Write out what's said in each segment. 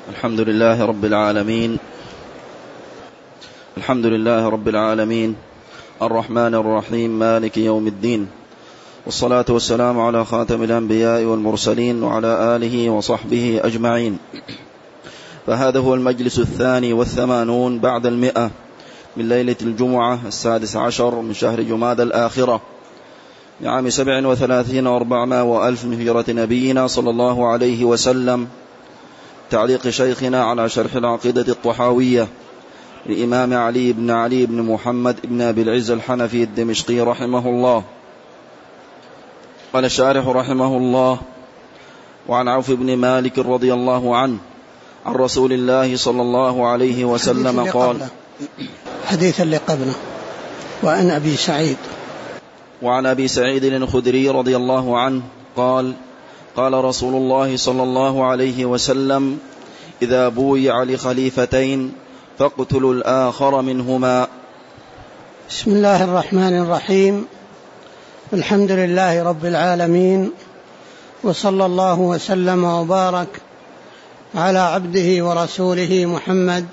الحمد لله رب العالمين الرحمن الرحيم مالك يوم الدين، والصلاة والسلام على خاتم الأنبياء والمرسلين وعلى آله وصحبه أجمعين. فهذا هو المجلس 82 بعد 100 من ليلة الجمعة 16 من شهر جمادى الآخرة لعام 37 و400 من هجرة نبينا صلى الله عليه وسلم. تعليق شيخنا على شرح العقيدة الطحاوية لإمام علي بن محمد بن أبي العز الحنفي الدمشقي رحمه الله. قال الشارح رحمه الله: وعن عوف بن مالك رضي الله عنه عن رسول الله صلى الله عليه وسلم قال. حديث اللي قبله. وعن أبي سعيد الخدري رضي الله عنه قال: قال رسول الله صلى الله عليه وسلم: إذا بويع لخليفتين فاقتلوا الآخر منهما. بسم الله الرحمن الرحيم. الحمد لله رب العالمين، وصلى الله وسلم وبارك على عبده ورسوله محمد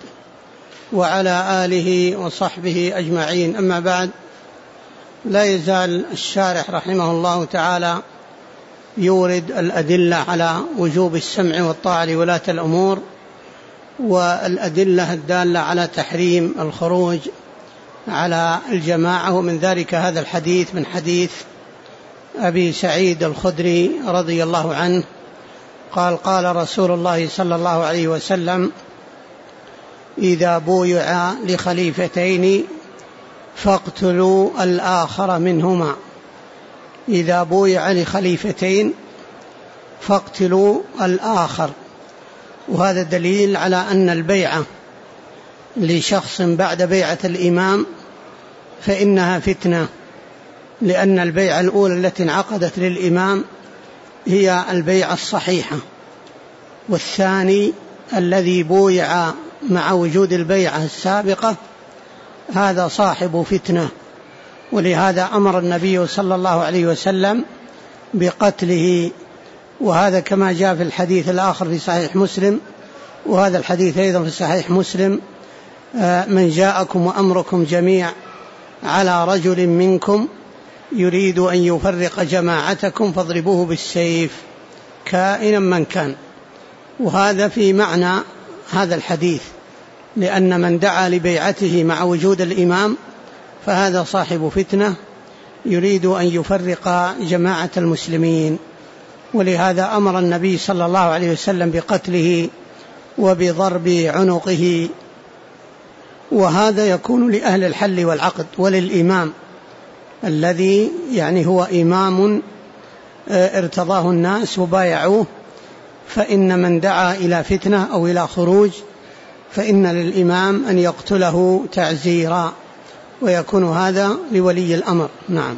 وعلى آله وصحبه أجمعين. أما بعد، لا يزال الشارح رحمه الله تعالى يورد الأدلة على وجوب السمع والطاعة لولاة الأمور، والأدلة الدالة على تحريم الخروج على الجماعة، ومن ذلك هذا الحديث من حديث أبي سعيد الخدري رضي الله عنه قال: قال رسول الله صلى الله عليه وسلم: إذا بويع لخليفتين فاقتلوا الآخر منهما. إذا بويع لخليفتين فاقتلوا الآخر. وهذا دليل على أن البيعة لشخص بعد بيعة الإمام فإنها فتنة، لأن البيعة الأولى التي انعقدت للإمام هي البيعة الصحيحة، والثاني الذي بويع مع وجود البيعة السابقة هذا صاحب فتنة، ولهذا أمر النبي صلى الله عليه وسلم بقتله. وهذا كما جاء في الحديث الآخر في صحيح مسلم، وهذا الحديث أيضا في صحيح مسلم: من جاءكم وأمركم جميع على رجل منكم يريد أن يفرق جماعتكم فاضربوه بالسيف كائنا من كان. وهذا في معنى هذا الحديث، لأن من دعا لبيعته مع وجود الإمام فهذا صاحب فتنة يريد أن يفرق جماعة المسلمين، ولهذا أمر النبي صلى الله عليه وسلم بقتله وبضرب عنقه. وهذا يكون لأهل الحل والعقد وللإمام الذي هو إمام ارتضاه الناس وبايعوه، فإن من دعا إلى فتنة أو إلى خروج فإن للإمام أن يقتله تعزيرا، ويكون هذا لولي الأمر. نعم.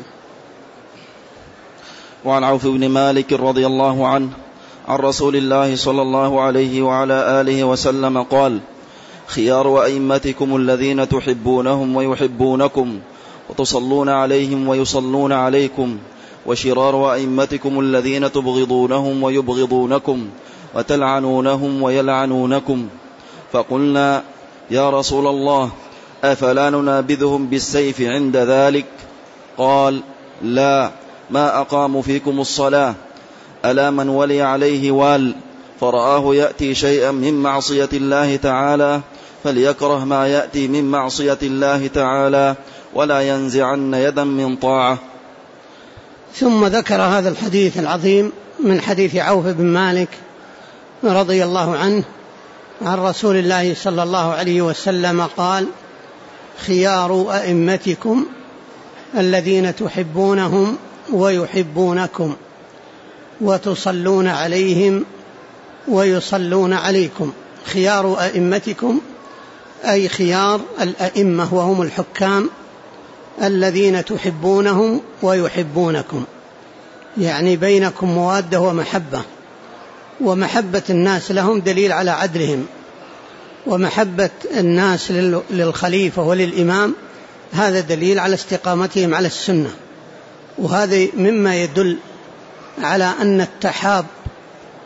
وعن عوف بن مالك رضي الله عنه عن رسول الله صلى الله عليه وعلى آله وسلم قال: خيار أئمتكم الذين تحبونهم ويحبونكم وتصلون عليهم ويصلون عليكم، وشرار أئمتكم الذين تبغضونهم ويبغضونكم وتلعنونهم ويلعنونكم. فقلنا: يا رسول الله، أفلا ننابذهم بالسيف عند ذلك؟ قال: لا، ما أقاموا فيكم الصلاة. ألا من ولي عليه وال فرآه يأتي شيئا من معصية الله تعالى فليكره ما يأتي من معصية الله تعالى ولا ينزعن يدا من طاعة. ثم ذكر هذا الحديث العظيم من حديث عوف بن مالك رضي الله عنه عن رسول الله صلى الله عليه وسلم قال: خيار أئمتكم الذين تحبونهم ويحبونكم وتصلون عليهم ويصلون عليكم. خيار أئمتكم أي خيار الأئمة، وهم الحكام الذين تحبونهم ويحبونكم، بينكم مودة ومحبة، ومحبة الناس لهم دليل على عدلهم، ومحبة الناس للخليفة وللإمام هذا دليل على استقامتهم على السنة. وهذا مما يدل على أن التحاب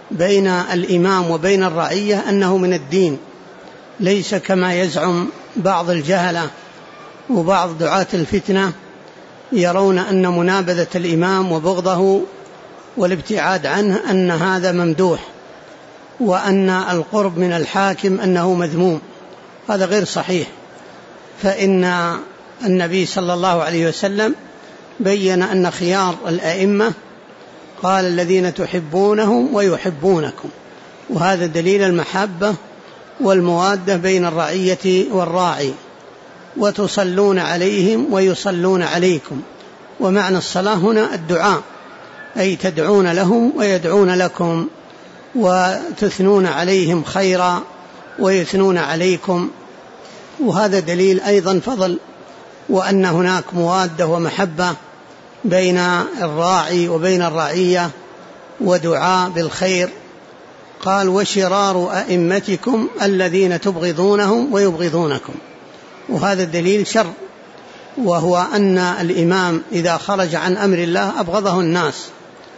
بين الإمام وبين الرعية أنه من الدين، ليس كما يزعم بعض الجهلة وبعض دعاة الفتنة يرون أن منابذة الإمام وبغضه والابتعاد عنه أن هذا ممدوح، وأن القرب من الحاكم أنه مذموم. هذا غير صحيح، فإن النبي صلى الله عليه وسلم بين أن خيار الأئمة قال الذين تحبونهم ويحبونكم، وهذا دليل المحبة والموادة بين الرعية والراعي. وتصلون عليهم ويصلون عليكم، ومعنى الصلاة هنا الدعاء، أي تدعون لهم ويدعون لكم، وتثنون عليهم خيرا ويثنون عليكم. وهذا دليل أيضا فضل، وأن هناك موادة ومحبة بين الراعي وبين الرعية ودعاء بالخير. قال وشرار أئمتكم الذين تبغضونهم ويبغضونكم، وهذا دليل شر، وهو أن الإمام إذا خرج عن أمر الله أبغضه الناس،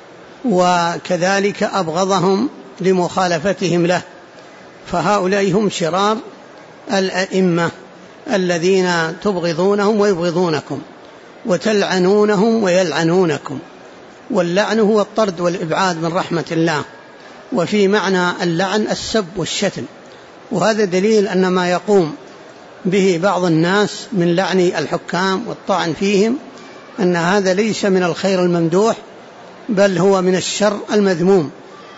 وكذلك أبغضهم لمخالفتهم له. فهؤلاء هم شرار الأئمة الذين تبغضونهم ويبغضونكم وتلعنونهم ويلعنونكم. واللعن هو الطرد والإبعاد من رحمة الله، وفي معنى اللعن السب والشتم. وهذا دليل أن ما يقوم به بعض الناس من لعن الحكام والطعن فيهم أن هذا ليس من الخير الممدوح، بل هو من الشر المذموم.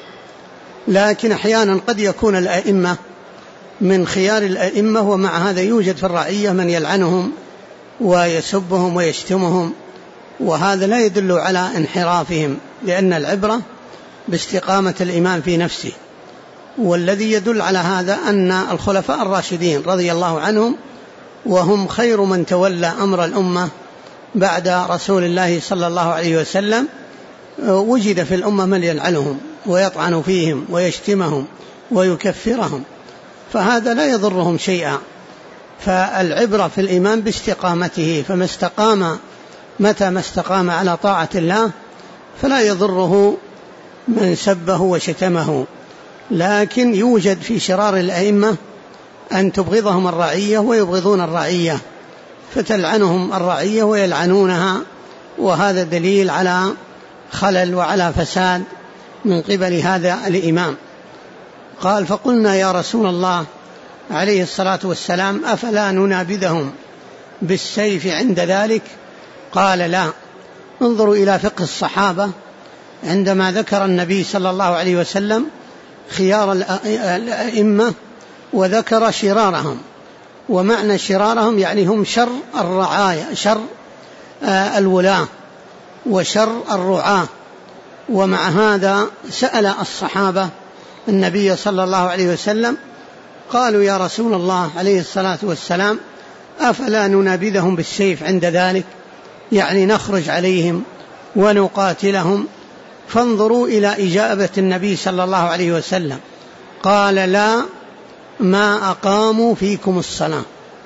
لكن أحيانا قد يكون الأئمة من خيار الأئمة، ومع هذا يوجد في الرعية من يلعنهم ويسبهم ويشتمهم، وهذا لا يدل على انحرافهم، لأن العبرة باستقامة الإمام في نفسه. والذي يدل على هذا أن الخلفاء الراشدين رضي الله عنهم، وهم خير من تولى أمر الأمة بعد رسول الله صلى الله عليه وسلم، وجد في الأمة من يلعنهم ويطعن فيهم ويشتمهم ويكفرهم، فهذا لا يضرهم شيئا. فالعبرة في الإمام باستقامته، فما استقام متى ما استقام على طاعة الله فلا يضره من سبه وشتمه. لكن يوجد في شرار الأئمة أن تبغضهم الرعية ويبغضون الرعية، فتلعنهم الرعية ويلعنونها، وهذا دليل على خلل وعلى فساد من قبل هذا الإمام. قال فقلنا يا رسول الله عليه الصلاة والسلام أفلا ننابذهم بالسيف عند ذلك؟ قال لا. انظروا إلى فقه الصحابة عندما ذكر النبي صلى الله عليه وسلم خيار الأئمة وذكر شرارهم، ومعنى شرارهم يعني هم شر الرعاية، شر الولاة وشر الرعاة. ومع هذا سأل الصحابة النبي صلى الله عليه وسلم قالوا يا رسول الله عليه الصلاة والسلام أفلا ننابذهم بالسيف عند ذلك، يعني نخرج عليهم ونقاتلهم. فانظروا إلى إجابة النبي صلى الله عليه وسلم، قال لا ما أقاموا فيكم الصلاة.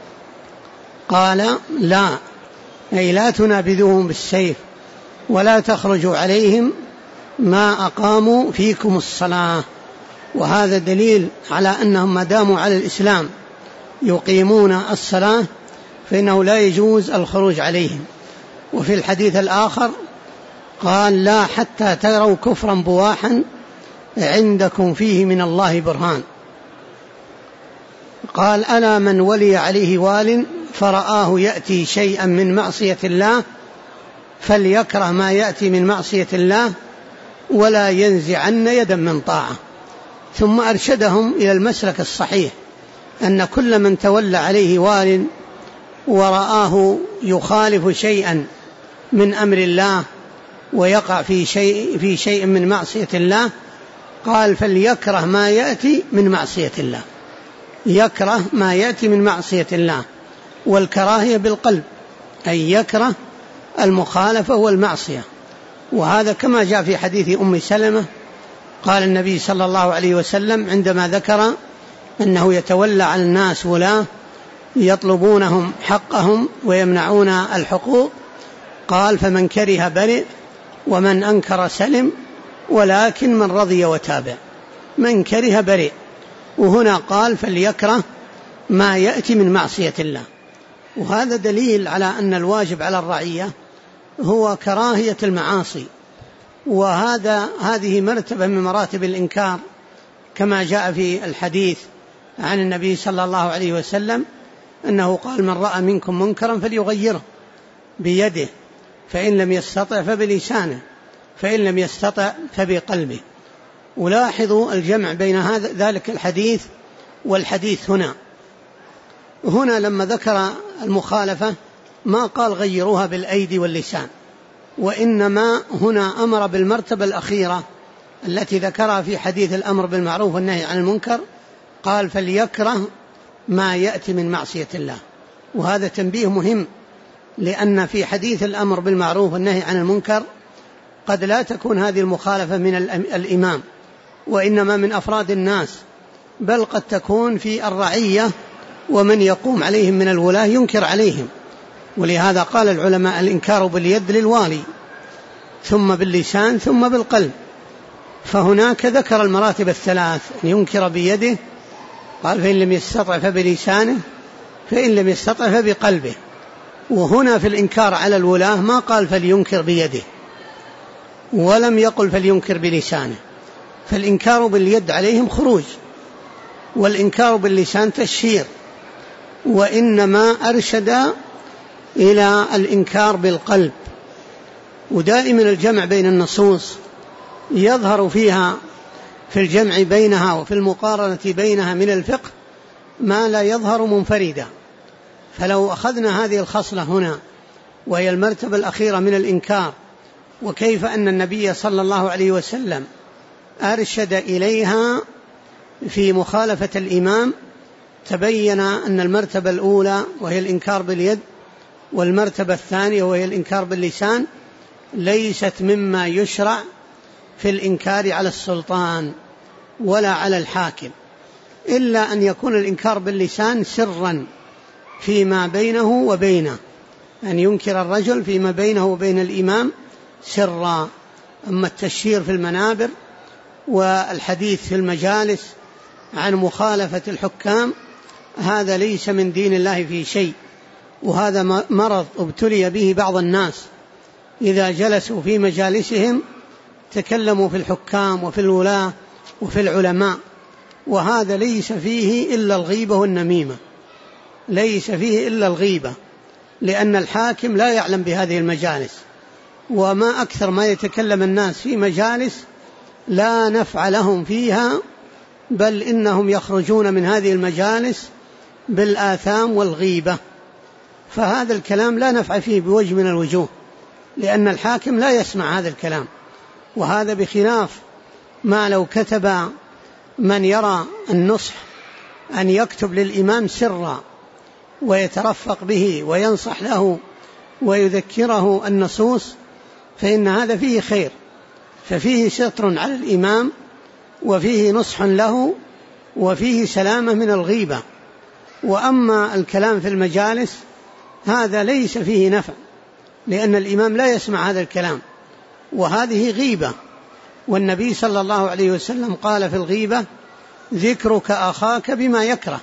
قال لا، أي لا تنابذوهم بالسيف ولا تخرجوا عليهم ما أقاموا فيكم الصلاة. وهذا دليل على أنهم ما داموا على الإسلام يقيمون الصلاة فإنه لا يجوز الخروج عليهم. وفي الحديث الآخر قال لا حتى تروا كفرا بواحا عندكم فيه من الله برهان. قال ألا من ولي عليه وال فرآه يأتي شيئا من معصية الله فليكره ما يأتي من معصية الله ولا ينزعن يدا من طاعة. ثم أرشدهم إلى المسلك الصحيح، أن كل من تولى عليه وال ورآه يخالف شيئا من أمر الله ويقع في شيء من معصية الله، قال فليكره ما يأتي من معصية الله، يكره ما يأتي من معصية الله. والكراهية بالقلب، أي يكره المخالفة والمعصية. وهذا كما جاء في حديث أم سلمة، قال النبي صلى الله عليه وسلم عندما ذكر أنه يتولى على الناس ولاة يطلبونهم حقهم ويمنعون الحقوق، قال فمن كره برئ ومن أنكر سلم ولكن من رضي وتابع. من كره بريء. وهنا قال فليكره ما يأتي من معصية الله، وهذا دليل على أن الواجب على الرعية هو كراهية المعاصي، هذه مرتبة من مراتب الإنكار، كما جاء في الحديث عن النبي صلى الله عليه وسلم أنه قال من رأى منكم منكرا فليغيره بيده، فإن لم يستطع فبلسانه، فإن لم يستطع فبقلبه. ولاحظوا الجمع بين ذلك الحديث والحديث هنا لما ذكر المخالفة ما قال غيروها بالأيدي واللسان، وإنما هنا أمر بالمرتبة الأخيرة التي ذكرها في حديث الأمر بالمعروف والنهي عن المنكر، قال فليكره ما يأتي من معصية الله. وهذا تنبيه مهم، لأن في حديث الأمر بالمعروف والنهي عن المنكر قد لا تكون هذه المخالفة من الإمام وإنما من أفراد الناس، بل قد تكون في الرعية ومن يقوم عليهم من الولاة ينكر عليهم. ولهذا قال العلماء الإنكار باليد للوالي، ثم باللسان، ثم بالقلب. فهناك ذكر المراتب الثلاث، أن ينكر بيده، قال فإن لم يستطع فبلسانه، فإن لم يستطع فبقلبه. وهنا في الإنكار على الولاة ما قال فلينكر بيده، ولم يقل فلينكر بلسانه، فالإنكار باليد عليهم خروج، والإنكار باللسان تشهير، وإنما أرشد إلى الإنكار بالقلب. ودائما الجمع بين النصوص يظهر فيها في الجمع بينها وفي المقارنة بينها من الفقه ما لا يظهر منفردا. فلو أخذنا هذه الخصلة هنا وهي المرتبة الأخيرة من الإنكار، وكيف أن النبي صلى الله عليه وسلم أرشد إليها في مخالفة الإمام، تبين أن المرتبة الأولى وهي الإنكار باليد، والمرتبة الثانية وهي الإنكار باللسان، ليست مما يشرع في الإنكار على السلطان ولا على الحاكم، إلا أن يكون الإنكار باللسان سرا فيما بينه وبينه، أن ينكر الرجل فيما بينه وبين الإمام سرا. أما التشهير في المنابر والحديث في المجالس عن مخالفة الحكام هذا ليس من دين الله في شيء، وهذا مرض ابتلي به بعض الناس، إذا جلسوا في مجالسهم تكلموا في الحكام وفي الولاة وفي العلماء، وهذا ليس فيه إلا الغيبة والنميمة، ليس فيه إلا الغيبة، لأن الحاكم لا يعلم بهذه المجالس، وما أكثر ما يتكلم الناس في مجالس لا نفع لهم فيها، بل إنهم يخرجون من هذه المجالس بالآثام والغيبة. فهذا الكلام لا نفع فيه بوجه من الوجوه، لأن الحاكم لا يسمع هذا الكلام. وهذا بخلاف ما لو كتب من يرى النصح أن يكتب للإمام سرا ويترفق به وينصح له ويذكره النصوص، فإن هذا فيه خير، ففيه ستر على الإمام، وفيه نصح له، وفيه سلامة من الغيبة. وأما الكلام في المجالس هذا ليس فيه نفع، لأن الإمام لا يسمع هذا الكلام، وهذه غيبة. والنبي صلى الله عليه وسلم قال في الغيبة ذكرك أخاك بما يكره،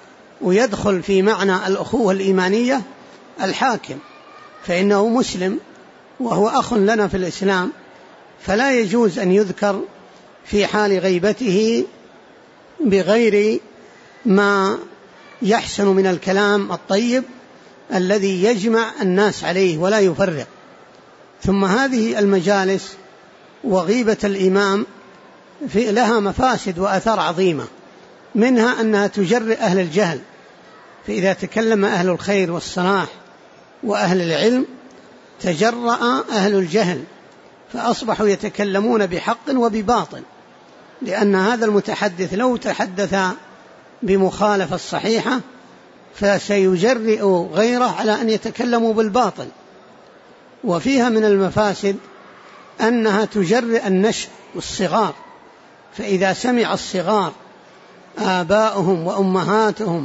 ويدخل في معنى الأخوة الإيمانية الحاكم، فإنه مسلم وهو أخ لنا في الإسلام، فلا يجوز أن يذكر في حال غيبته بغير ما يحسن من الكلام الطيب الذي يجمع الناس عليه ولا يفرق. ثم هذه المجالس وغيبة الإمام لها مفاسد وآثار عظيمة، منها أنها تجرئ أهل الجهل، فإذا تكلم أهل الخير والصلاح وأهل العلم تجرأ أهل الجهل، فأصبحوا يتكلمون بحق وبباطل، لأن هذا المتحدث لو تحدث بمخالفة الصحيحة فسيجرئ غيره على أن يتكلموا بالباطل. وفيها من المفاسد أنها تجرئ النشء والصغار، فإذا سمع الصغار آباؤهم وأمهاتهم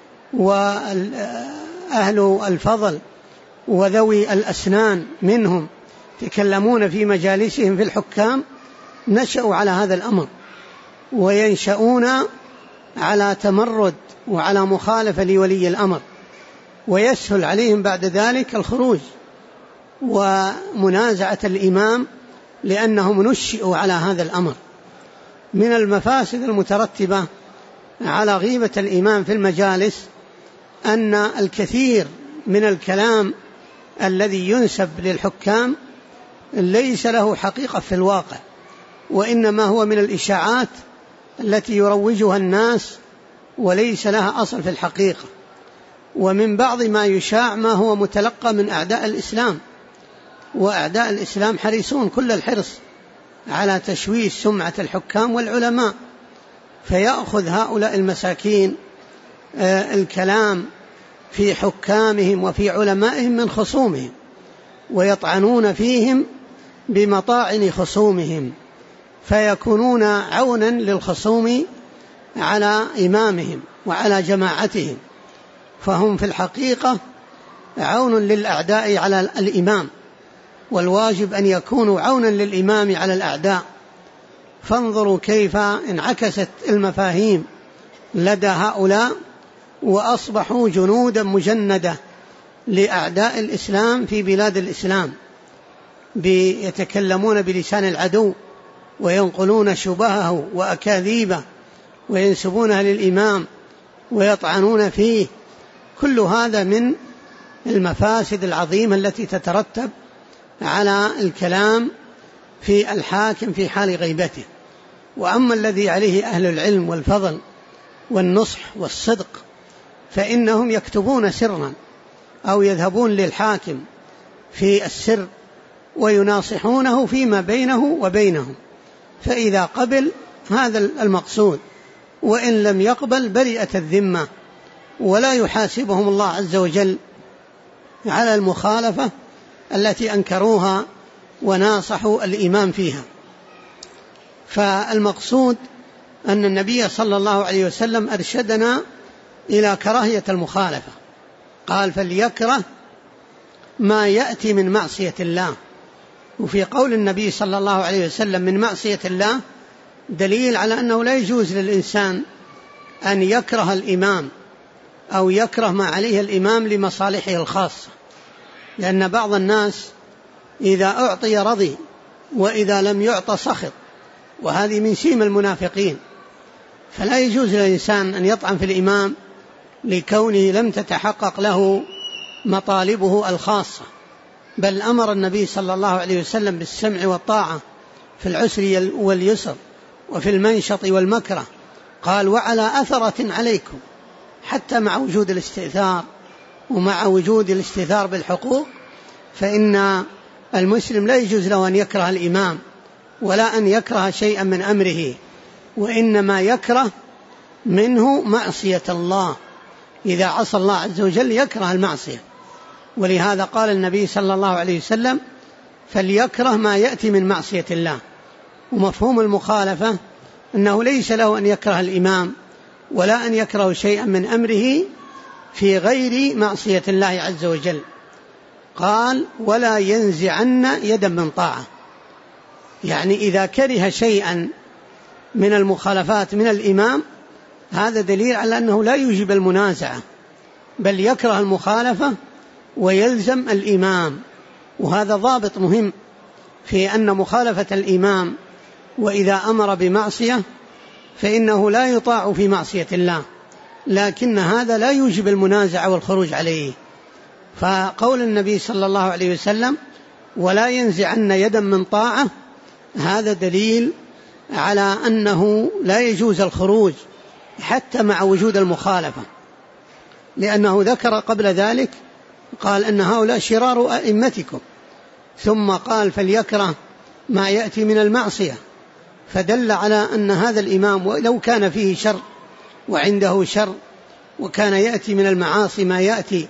وأهل الفضل وذوي الأسنان منهم تكلمون في مجالسهم في الحكام، نشأوا على هذا الأمر، وينشؤون على تمرد وعلى مخالفة لولي الأمر، ويسهل عليهم بعد ذلك الخروج ومنازعة الإمام لأنهم نشئوا على هذا الأمر. من المفاسد المترتبة على غيبة الإمام في المجالس أن الكثير من الكلام الذي ينسب للحكام ليس له حقيقة في الواقع، وإنما هو من الإشاعات التي يروجها الناس وليس لها أصل في الحقيقة. ومن بعض ما يشاع ما هو متلقى من أعداء الإسلام، وأعداء الإسلام حريصون كل الحرص على تشويه سمعة الحكام والعلماء، فيأخذ هؤلاء المساكين الكلام في حكامهم وفي علمائهم من خصومهم، ويطعنون فيهم بمطاعن خصومهم، فيكونون عونا للخصوم على إمامهم وعلى جماعتهم، فهم في الحقيقة عون للأعداء على الإمام، والواجب أن يكونوا عونا للإمام على الأعداء. فانظروا كيف انعكست المفاهيم لدى هؤلاء، وأصبحوا جنودا مجندة لأعداء الإسلام في بلاد الإسلام، يتكلمون بلسان العدو وينقلون شبهه وأكاذيبه وينسبونها للإمام ويطعنون فيه. كل هذا من المفاسد العظيمة التي تترتب على الكلام في الحاكم في حال غيبته. وأما الذي عليه أهل العلم والفضل والنصح والصدق فإنهم يكتبون سرا أو يذهبون للحاكم في السر ويناصحونه فيما بينه وبينهم، فإذا قبل هذا المقصود، وإن لم يقبل برئت الذمة، ولا يحاسبهم الله عز وجل على المخالفة التي أنكروها وناصحوا الإمام فيها. فالمقصود أن النبي صلى الله عليه وسلم أرشدنا إلى كراهية المخالفة، قال فليكره ما يأتي من معصية الله. وفي قول النبي صلى الله عليه وسلم من معصية الله دليل على أنه لا يجوز للإنسان أن يكره الإمام أو يكره ما عليه الإمام لمصالحه الخاصة، لأن بعض الناس إذا أعطي رضي وإذا لم يعطى سخط، وهذه من سيم المنافقين. فلا يجوز للإنسان أن يطعن في الإمام لكونه لم تتحقق له مطالبه الخاصة، بل أمر النبي صلى الله عليه وسلم بالسمع والطاعة في العسر واليسر وفي المنشط والمكره، قال وعلى أثرة عليكم، حتى مع وجود الاستئثار ومع وجود الاستئثار بالحقوق، فإن المسلم لا يجوز له أن يكره الإمام ولا أن يكره شيئا من أمره، وإنما يكره منه معصية الله، إذا عصى الله عز وجل يكره المعصية. ولهذا قال النبي صلى الله عليه وسلم فليكره ما يأتي من معصية الله. ومفهوم المخالفة أنه ليس له أن يكره الإمام ولا أن يكره شيئا من أمره في غير معصية الله عز وجل. قال ولا ينزعن يدا من طاعة، يعني إذا كره شيئا من المخالفات من الإمام هذا دليل على أنه لا يوجب المنازعة، بل يكره المخالفة ويلزم الإمام. وهذا ضابط مهم في أن مخالفة الإمام وإذا أمر بمعصية فإنه لا يطاع في معصية الله، لكن هذا لا يوجب المنازعة والخروج عليه. فقول النبي صلى الله عليه وسلم ولا ينزعن يدا من طاعة هذا دليل على أنه لا يجوز الخروج حتى مع وجود المخالفة، لأنه ذكر قبل ذلك قال أن هؤلاء شرار أئمتكم، ثم قال فليكره ما يأتي من المعصية، فدل على أن هذا الإمام ولو كان فيه شر وعنده شر وكان يأتي من المعاصي ما يأتي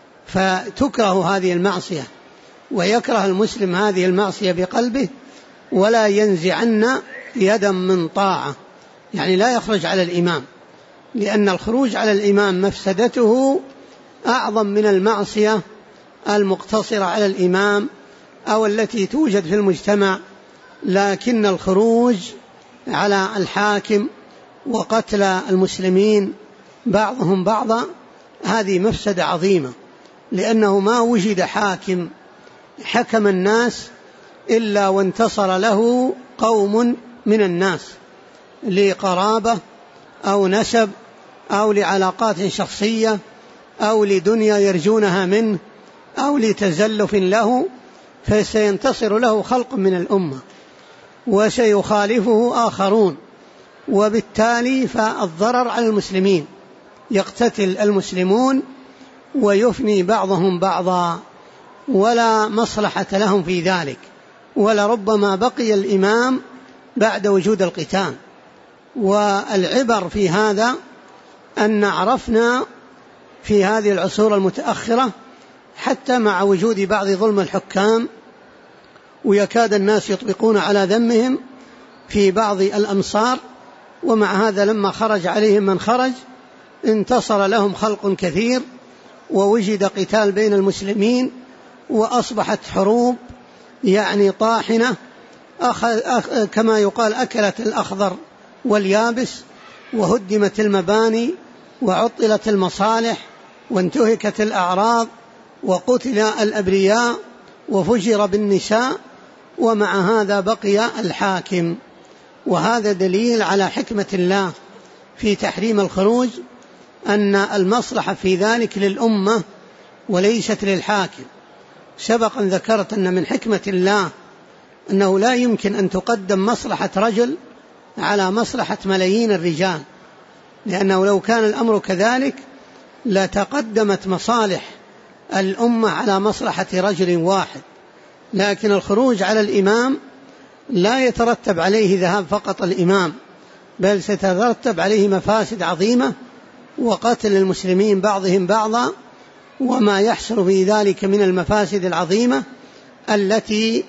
فتكره هذه المعصية، ويكره المسلم هذه المعصية بقلبه، ولا ينزعن يدا من طاعة، يعني لا يخرج على الإمام، لأن الخروج على الإمام مفسدته أعظم من المعصية المقتصرة على الإمام أو التي توجد في المجتمع. لكن الخروج على الحاكم وقتل المسلمين بعضهم بعضا، هذه مفسدة عظيمة، لأنه ما وجد حاكم حكم الناس إلا وانتصر له قوم من الناس لقرابة أو نسب أو لعلاقات شخصية أو لدنيا يرجونها منه أو لتزلف له، فسينتصر له خلق من الأمة وسيخالفه آخرون، وبالتالي فالضرر على المسلمين، يقتتل المسلمون ويفني بعضهم بعضا، ولا مصلحة لهم في ذلك، ولربما بقي الإمام بعد وجود القتال. والعبر في هذا أن عرفنا في هذه العصور المتأخرة حتى مع وجود بعض ظلم الحكام ويكاد الناس يطبقون على ذمهم في بعض الأمصار، ومع هذا لما خرج عليهم من خرج انتصر لهم خلق كثير، ووجد قتال بين المسلمين، وأصبحت حروب يعني طاحنة كما يقال أكلت الأخضر واليابس، وهدمت المباني وعطلت المصالح وانتهكت الأعراض وقتل الأبرياء وفجر بالنساء، ومع هذا بقي الحاكم. وهذا دليل على حكمة الله في تحريم الخروج، أن المصلحة في ذلك للأمة وليست للحاكم. سبقا ذكرت أن من حكمة الله أنه لا يمكن أن تقدم مصلحة رجل على مصلحة ملايين الرجال، لأنه لو كان الأمر كذلك لتقدمت مصالح الأمة على مصلحة رجل واحد. لكن الخروج على الإمام لا يترتب عليه ذهاب فقط الإمام، بل ستترتب عليه مفاسد عظيمة وقتل المسلمين بعضهم بعضا، وما يحصل في ذلك من المفاسد العظيمة التي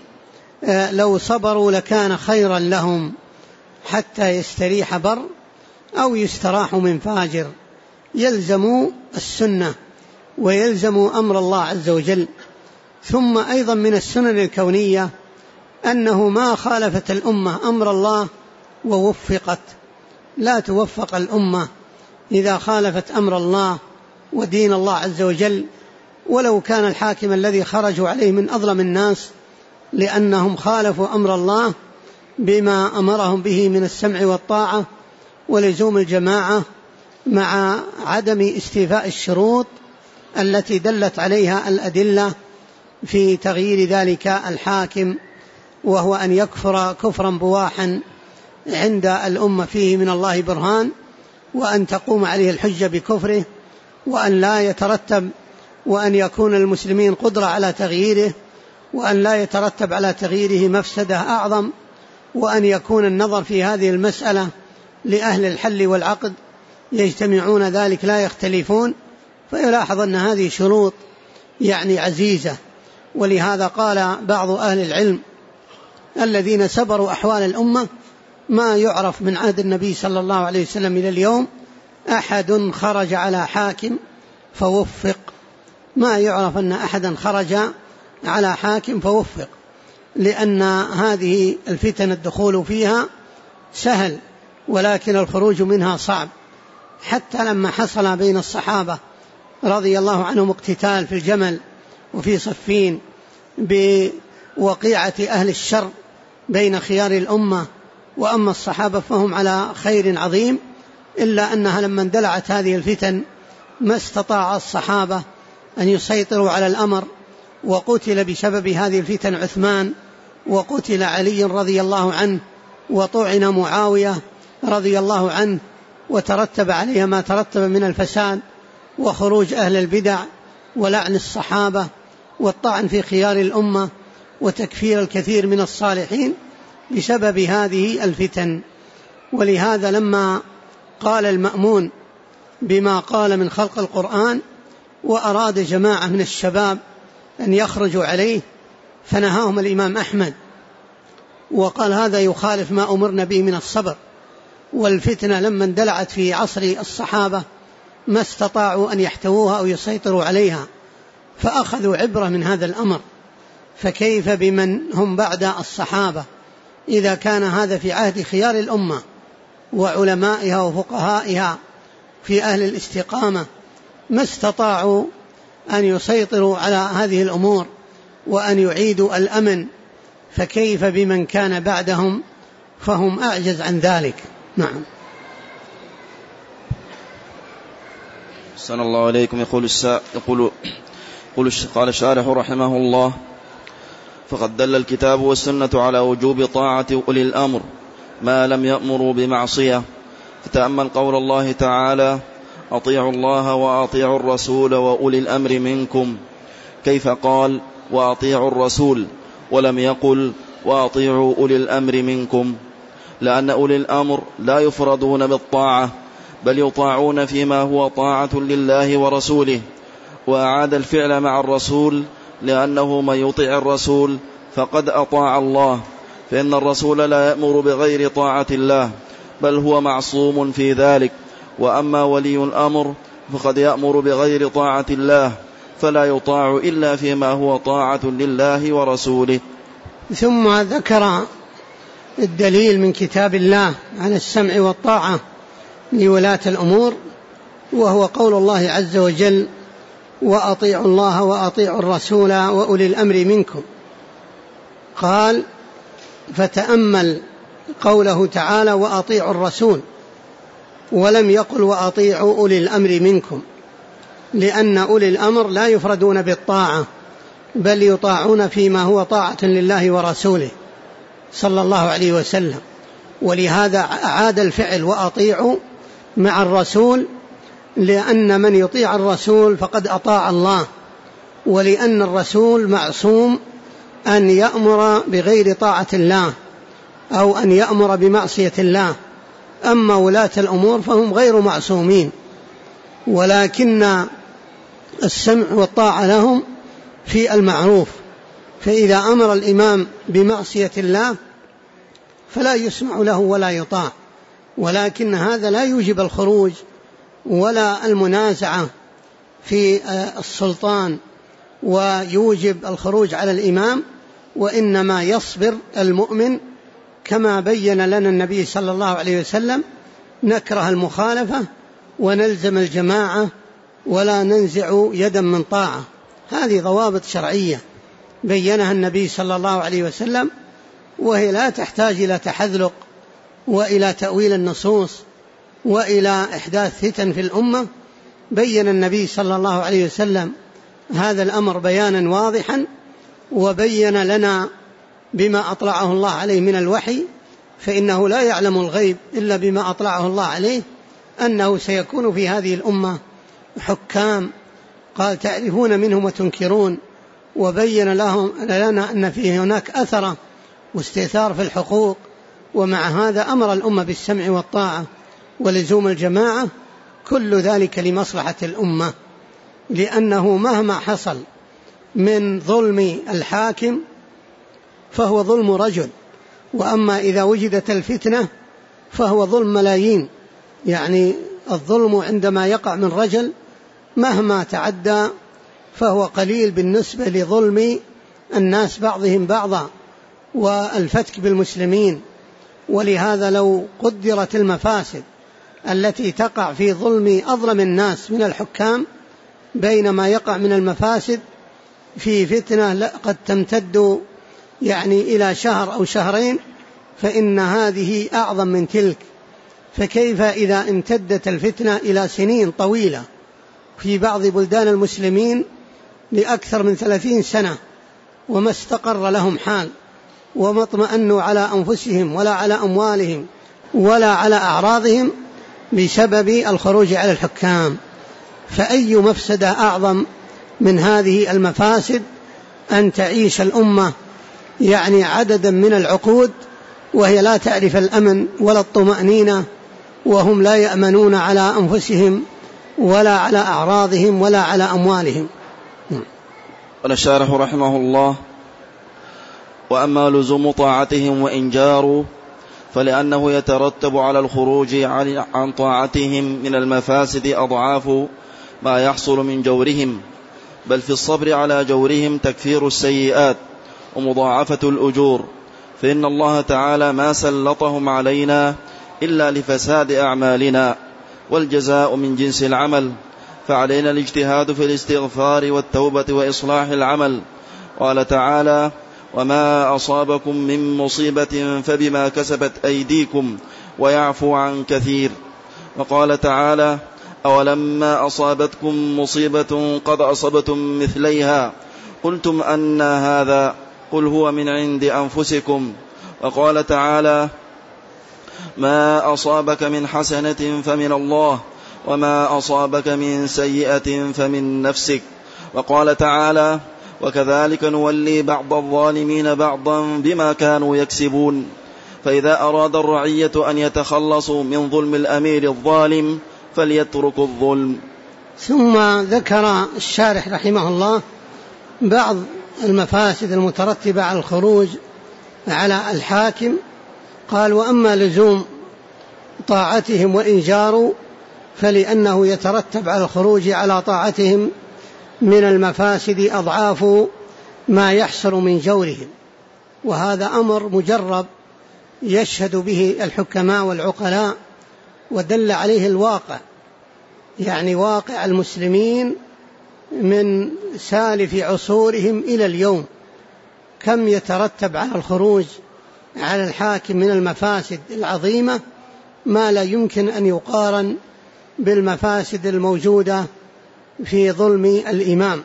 لو صبروا لكان خيرا لهم، حتى يستريح بر أو يستراح من فاجر. يلزم السنة ويلزم أمر الله عز وجل. ثم أيضا من السنن الكونية أنه ما خالفت الأمة أمر الله ووفقت، لا توفق الأمة إذا خالفت أمر الله ودين الله عز وجل، ولو كان الحاكم الذي خرجوا عليه من أظلم الناس، لأنهم خالفوا أمر الله بما أمرهم به من السمع والطاعة ولزوم الجماعة، مع عدم استيفاء الشروط التي دلت عليها الأدلة في تغيير ذلك الحاكم، وهو أن يكفر كفرا بواحا عند الأمة فيه من الله برهان، وأن تقوم عليه الحجة بكفره، وأن لا يترتب، وأن يكون المسلمين قدرة على تغييره، وأن لا يترتب على تغييره مفسدة أعظم، وأن يكون النظر في هذه المسألة لأهل الحل والعقد يجتمعون ذلك لا يختلفون. فيلاحظ أن هذه شروط يعني عزيزة. ولهذا قال بعض أهل العلم الذين سبروا أحوال الأمة: ما يعرف من عهد النبي صلى الله عليه وسلم إلى اليوم أحد خرج على حاكم فوفق، ما يعرف أن أحدا خرج على حاكم فوفق، لأن هذه الفتن الدخول فيها سهل، ولكن الخروج منها صعب. حتى لما حصل بين الصحابة رضي الله عنهم اقتتال في الجمل وفي صفين بوقيعة أهل الشر بين خيار الأمة، وأما الصحابة فهم على خير عظيم، إلا أنها لما اندلعت هذه الفتن ما استطاع الصحابة أن يسيطروا على الأمر، وقتل بسبب هذه الفتن عثمان، وقتل علي رضي الله عنه، وطعن معاوية رضي الله عنه، وترتب عليها ما ترتب من الفساد وخروج أهل البدع ولعن الصحابة والطعن في خيار الأمة وتكفير الكثير من الصالحين بسبب هذه الفتن. ولهذا لما قال المأمون بما قال من خلق القرآن وأراد جماعة من الشباب أن يخرجوا عليه، فنهاهم الإمام أحمد وقال: هذا يخالف ما أمرنا به من الصبر. والفتنة لما اندلعت في عصر الصحابة ما استطاعوا أن يحتووها أو يسيطروا عليها، فأخذوا عبرة من هذا الأمر، فكيف بمن هم بعد الصحابة إذا كان هذا في عهد خيار الأمة وعلمائها وفقهائها في أهل الاستقامة ما استطاعوا أن يسيطروا على هذه الأمور وأن يعيدوا الأمن، فكيف بمن كان بعدهم فهم أعجز عن ذلك. نعم. أحسن الله عليكم. قال الشارح رحمه الله: فقد دل الكتاب والسنة على وجوب طاعة أولي الأمر ما لم يأمروا بمعصية. فتأمل قول الله تعالى: أطيعوا الله وأطيعوا الرسول وأولي الأمر منكم، كيف قال وأطيعوا الرسول ولم يقل وأطيعوا أولي الأمر منكم؟ لأن أولي الأمر لا يفردون بالطاعة، بل يطاعون فيما هو طاعة لله ورسوله. وأعاد الفعل مع الرسول، لأنه من يطيع الرسول فقد أطاع الله، فإن الرسول لا يأمر بغير طاعة الله، بل هو معصوم في ذلك. وأما ولي الأمر فقد يأمر بغير طاعة الله، فلا يطاع إلا فيما هو طاعة لله ورسوله. ثم ذكر الدليل من كتاب الله على السمع والطاعة لولاة الأمور، وهو قول الله عز وجل: وأطيعوا الله وأطيعوا الرسول وأولي الأمر منكم. قال: فتأمل قوله تعالى: وأطيعوا الرسول، ولم يقل وأطيعوا أولي الأمر منكم، لأن أولي الأمر لا يفردون بالطاعة، بل يطاعون فيما هو طاعة لله ورسوله صلى الله عليه وسلم. ولهذا أعاد الفعل وأطيعوا مع الرسول، لأن من يطيع الرسول فقد أطاع الله، ولأن الرسول معصوم أن يأمر بغير طاعة الله أو أن يأمر بمعصية الله. أما ولاة الأمور فهم غير معصومين، ولكن السمع والطاعة لهم في المعروف. فإذا أمر الإمام بمعصية الله فلا يسمع له ولا يطاع، ولكن هذا لا يوجب الخروج ولا المنازعة في السلطان ويوجب الخروج على الإمام، وإنما يصبر المؤمن كما بين لنا النبي صلى الله عليه وسلم: نكره المخالفة ونلزم الجماعة ولا ننزع يدا من طاعة. هذه ضوابط شرعية بينها النبي صلى الله عليه وسلم، وهي لا تحتاج إلى تحذلق وإلى تأويل النصوص وإلى إحداث فتن في الأمة. بين النبي صلى الله عليه وسلم هذا الأمر بيانا واضحا، وبين لنا بما أطلعه الله عليه من الوحي، فإنه لا يعلم الغيب إلا بما أطلعه الله عليه، أنه سيكون في هذه الأمة حكام قال تعرفون منهم وتنكرون، وبين لنا أن فيه هناك أثرة واستئثار في الحقوق. ومع هذا أمر الأمة بالسمع والطاعة ولزوم الجماعة، كل ذلك لمصلحة الأمة، لأنه مهما حصل من ظلم الحاكم فهو ظلم رجل، وأما إذا وجدت الفتنة فهو ظلم ملايين. يعني الظلم عندما يقع من رجل مهما تعدى فهو قليل بالنسبة لظلم الناس بعضهم بعضا والفتك بالمسلمين. ولهذا لو قدرت المفاسد التي تقع في ظلم أظلم الناس من الحكام بينما يقع من المفاسد في فتنة قد تمتد يعني إلى شهر أو شهرين، فإن هذه أعظم من تلك. فكيف إذا امتدت الفتنة إلى سنين طويلة في بعض بلدان المسلمين لأكثر من 30 سنة وما استقر لهم حال وما اطمأنوا على أنفسهم ولا على أموالهم ولا على أعراضهم بسبب الخروج على الحكام؟ فأي مفسدة أعظم من هذه المفاسد أن تعيش الأمة يعني عددا من العقود وهي لا تعرف الأمن ولا الطمأنينة، وهم لا يأمنون على أنفسهم ولا على أعراضهم ولا على أموالهم. قال الشارح رحمه الله: وأما لزوم طاعتهم وإن جاروا فلأنه يترتب على الخروج عن طاعتهم من المفاسد أضعاف ما يحصل من جورهم، بل في الصبر على جورهم تكفير السيئات ومضاعفة الأجور. فإن الله تعالى ما سلطهم علينا إلا لفساد أعمالنا، والجزاء من جنس العمل، فعلينا الاجتهاد في الاستغفار والتوبة وإصلاح العمل. قال تعالى: وما أصابكم من مصيبة فبما كسبت أيديكم ويعفو عن كثير. وقال تعالى: أولما أصابتكم مصيبة قد أصبتم مثليها قلتم أن هذا قل هو من عند أنفسكم. وقال تعالى: ما أصابك من حسنة فمن الله وما أصابك من سيئة فمن نفسك. وقال تعالى: وكذلك نولي بعض الظالمين بعضا بما كانوا يكسبون. فإذا أراد الرعية أن يتخلصوا من ظلم الأمير الظالم فليتركوا الظلم. ثم ذكر الشارح رحمه الله بعض المفاسد المترتبة على الخروج على الحاكم. قال: وأما لزوم طاعتهم وإن جاروا فلأنه يترتب على الخروج على طاعتهم من المفاسد أضعاف ما يحصل من جورهم، وهذا أمر مجرب يشهد به الحكماء والعقلاء، ودل عليه الواقع، يعني واقع المسلمين من سالف عصورهم إلى اليوم، كم يترتب على الخروج على الحاكم من المفاسد العظيمة ما لا يمكن أن يقارن بالمفاسد الموجودة في ظلم الإمام.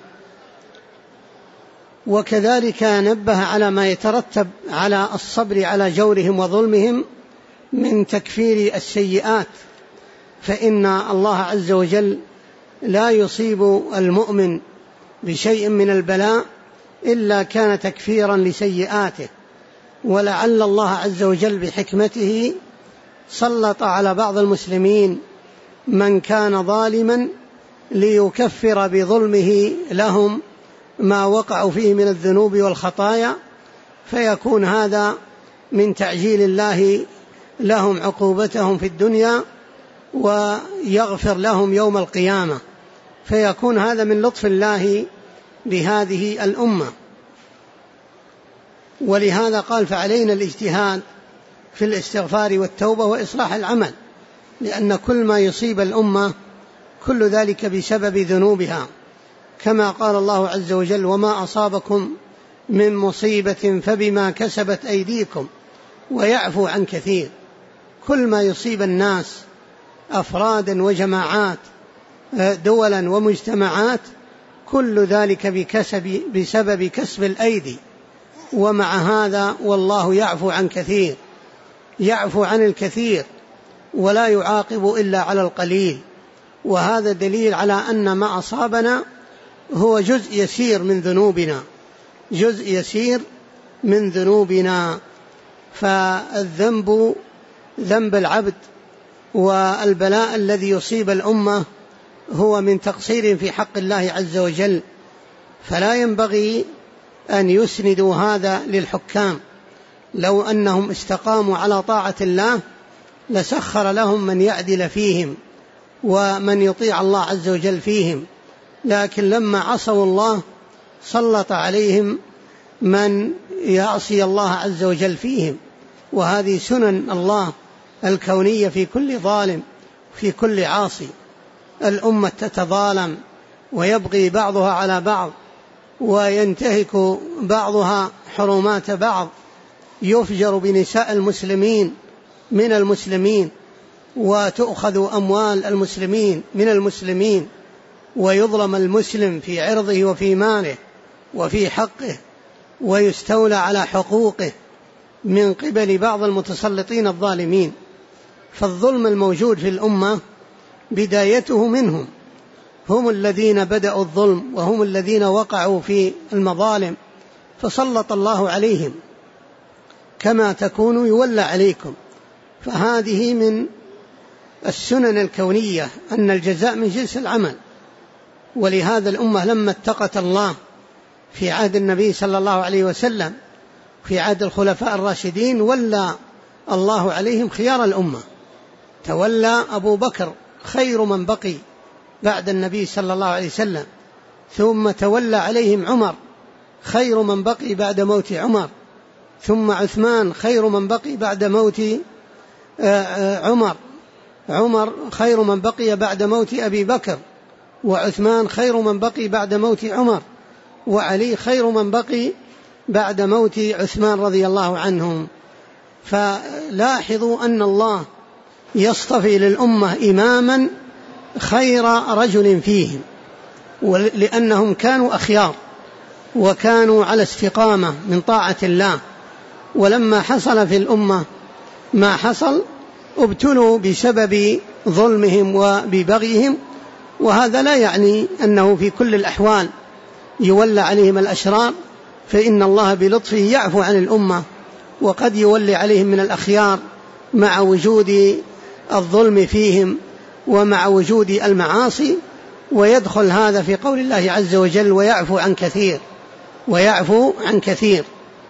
وكذلك نبه على ما يترتب على الصبر على جورهم وظلمهم من تكفير السيئات، فإن الله عز وجل لا يصيب المؤمن بشيء من البلاء إلا كان تكفيرا لسيئاته. ولعل الله عز وجل بحكمته سلط على بعض المسلمين من كان ظالما ليكفر بظلمه لهم ما وقعوا فيه من الذنوب والخطايا، فيكون هذا من تعجيل الله لهم عقوبتهم في الدنيا ويغفر لهم يوم القيامة، فيكون هذا من لطف الله بهذه الأمة. ولهذا قال: فعلينا الاجتهاد في الاستغفار والتوبة وإصلاح العمل، لأن كل ما يصيب الأمة كل ذلك بسبب ذنوبها، كما قال الله عز وجل: وما أصابكم من مصيبة فبما كسبت أيديكم ويعفو عن كثير. كل ما يصيب الناس أفرادا وجماعات، دولا ومجتمعات، كل ذلك بسبب كسب الأيدي. ومع هذا والله يعفو عن كثير، يعفو عن الكثير ولا يعاقب إلا على القليل. وهذا دليل على أن ما أصابنا هو جزء يسير من ذنوبنا، جزء يسير من ذنوبنا. فالذنب ذنب العبد والبلاء الذي يصيب الأمة هو من تقصير في حق الله عز وجل، فلا ينبغي أن يسندوا هذا للحكام. لو أنهم استقاموا على طاعة الله لسخر لهم من يعدل فيهم ومن يطيع الله عز وجل فيهم، لكن لما عصوا الله سلط عليهم من يعصي الله عز وجل فيهم. وهذه سنن الله الكونية في كل ظالم، في كل عاصي. الأمة تتظالم ويبغي بعضها على بعض وينتهك بعضها حرمات بعض، يفجر بنساء المسلمين من المسلمين، وتؤخذ أموال المسلمين من المسلمين، ويظلم المسلم في عرضه وفي ماله وفي حقه، ويستولى على حقوقه من قبل بعض المتسلطين الظالمين. فالظلم الموجود في الأمة بدايته منهم، هم الذين بدأوا الظلم وهم الذين وقعوا في المظالم، فسلط الله عليهم: كما تكونوا يولى عليكم. فهذه من السنن الكونية أن الجزاء من جنس العمل. ولهذا الأمة لما اتقت الله في عهد النبي صلى الله عليه وسلم في عهد الخلفاء الراشدين ولى الله عليهم خيار الأمة. تولى أبو بكر خير من بقي بعد النبي صلى الله عليه وسلم، ثم تولى عليهم عمر خير من بقي بعد موت عمر، ثم عثمان خير من بقي بعد موت عمر خير من بقي بعد موت أبي بكر، وعثمان خير من بقي بعد موت عمر، وعلي خير من بقي بعد موت عثمان رضي الله عنهم. فلاحظوا أن الله يصطفي للأمة إماما خير رجل فيهم، لأنهم كانوا أخيار وكانوا على استقامة من طاعة الله، ولما حصل في الأمة ما حصل ابتلوا بسبب ظلمهم وببغيهم. وهذا لا يعني أنه في كل الأحوال يولى عليهم الأشرار، فإن الله بلطفه يعفو عن الأمة، وقد يولي عليهم من الأخيار مع وجود الظلم فيهم ومع وجود المعاصي. ويدخل هذا في قول الله عز وجل ويعفو عن كثير.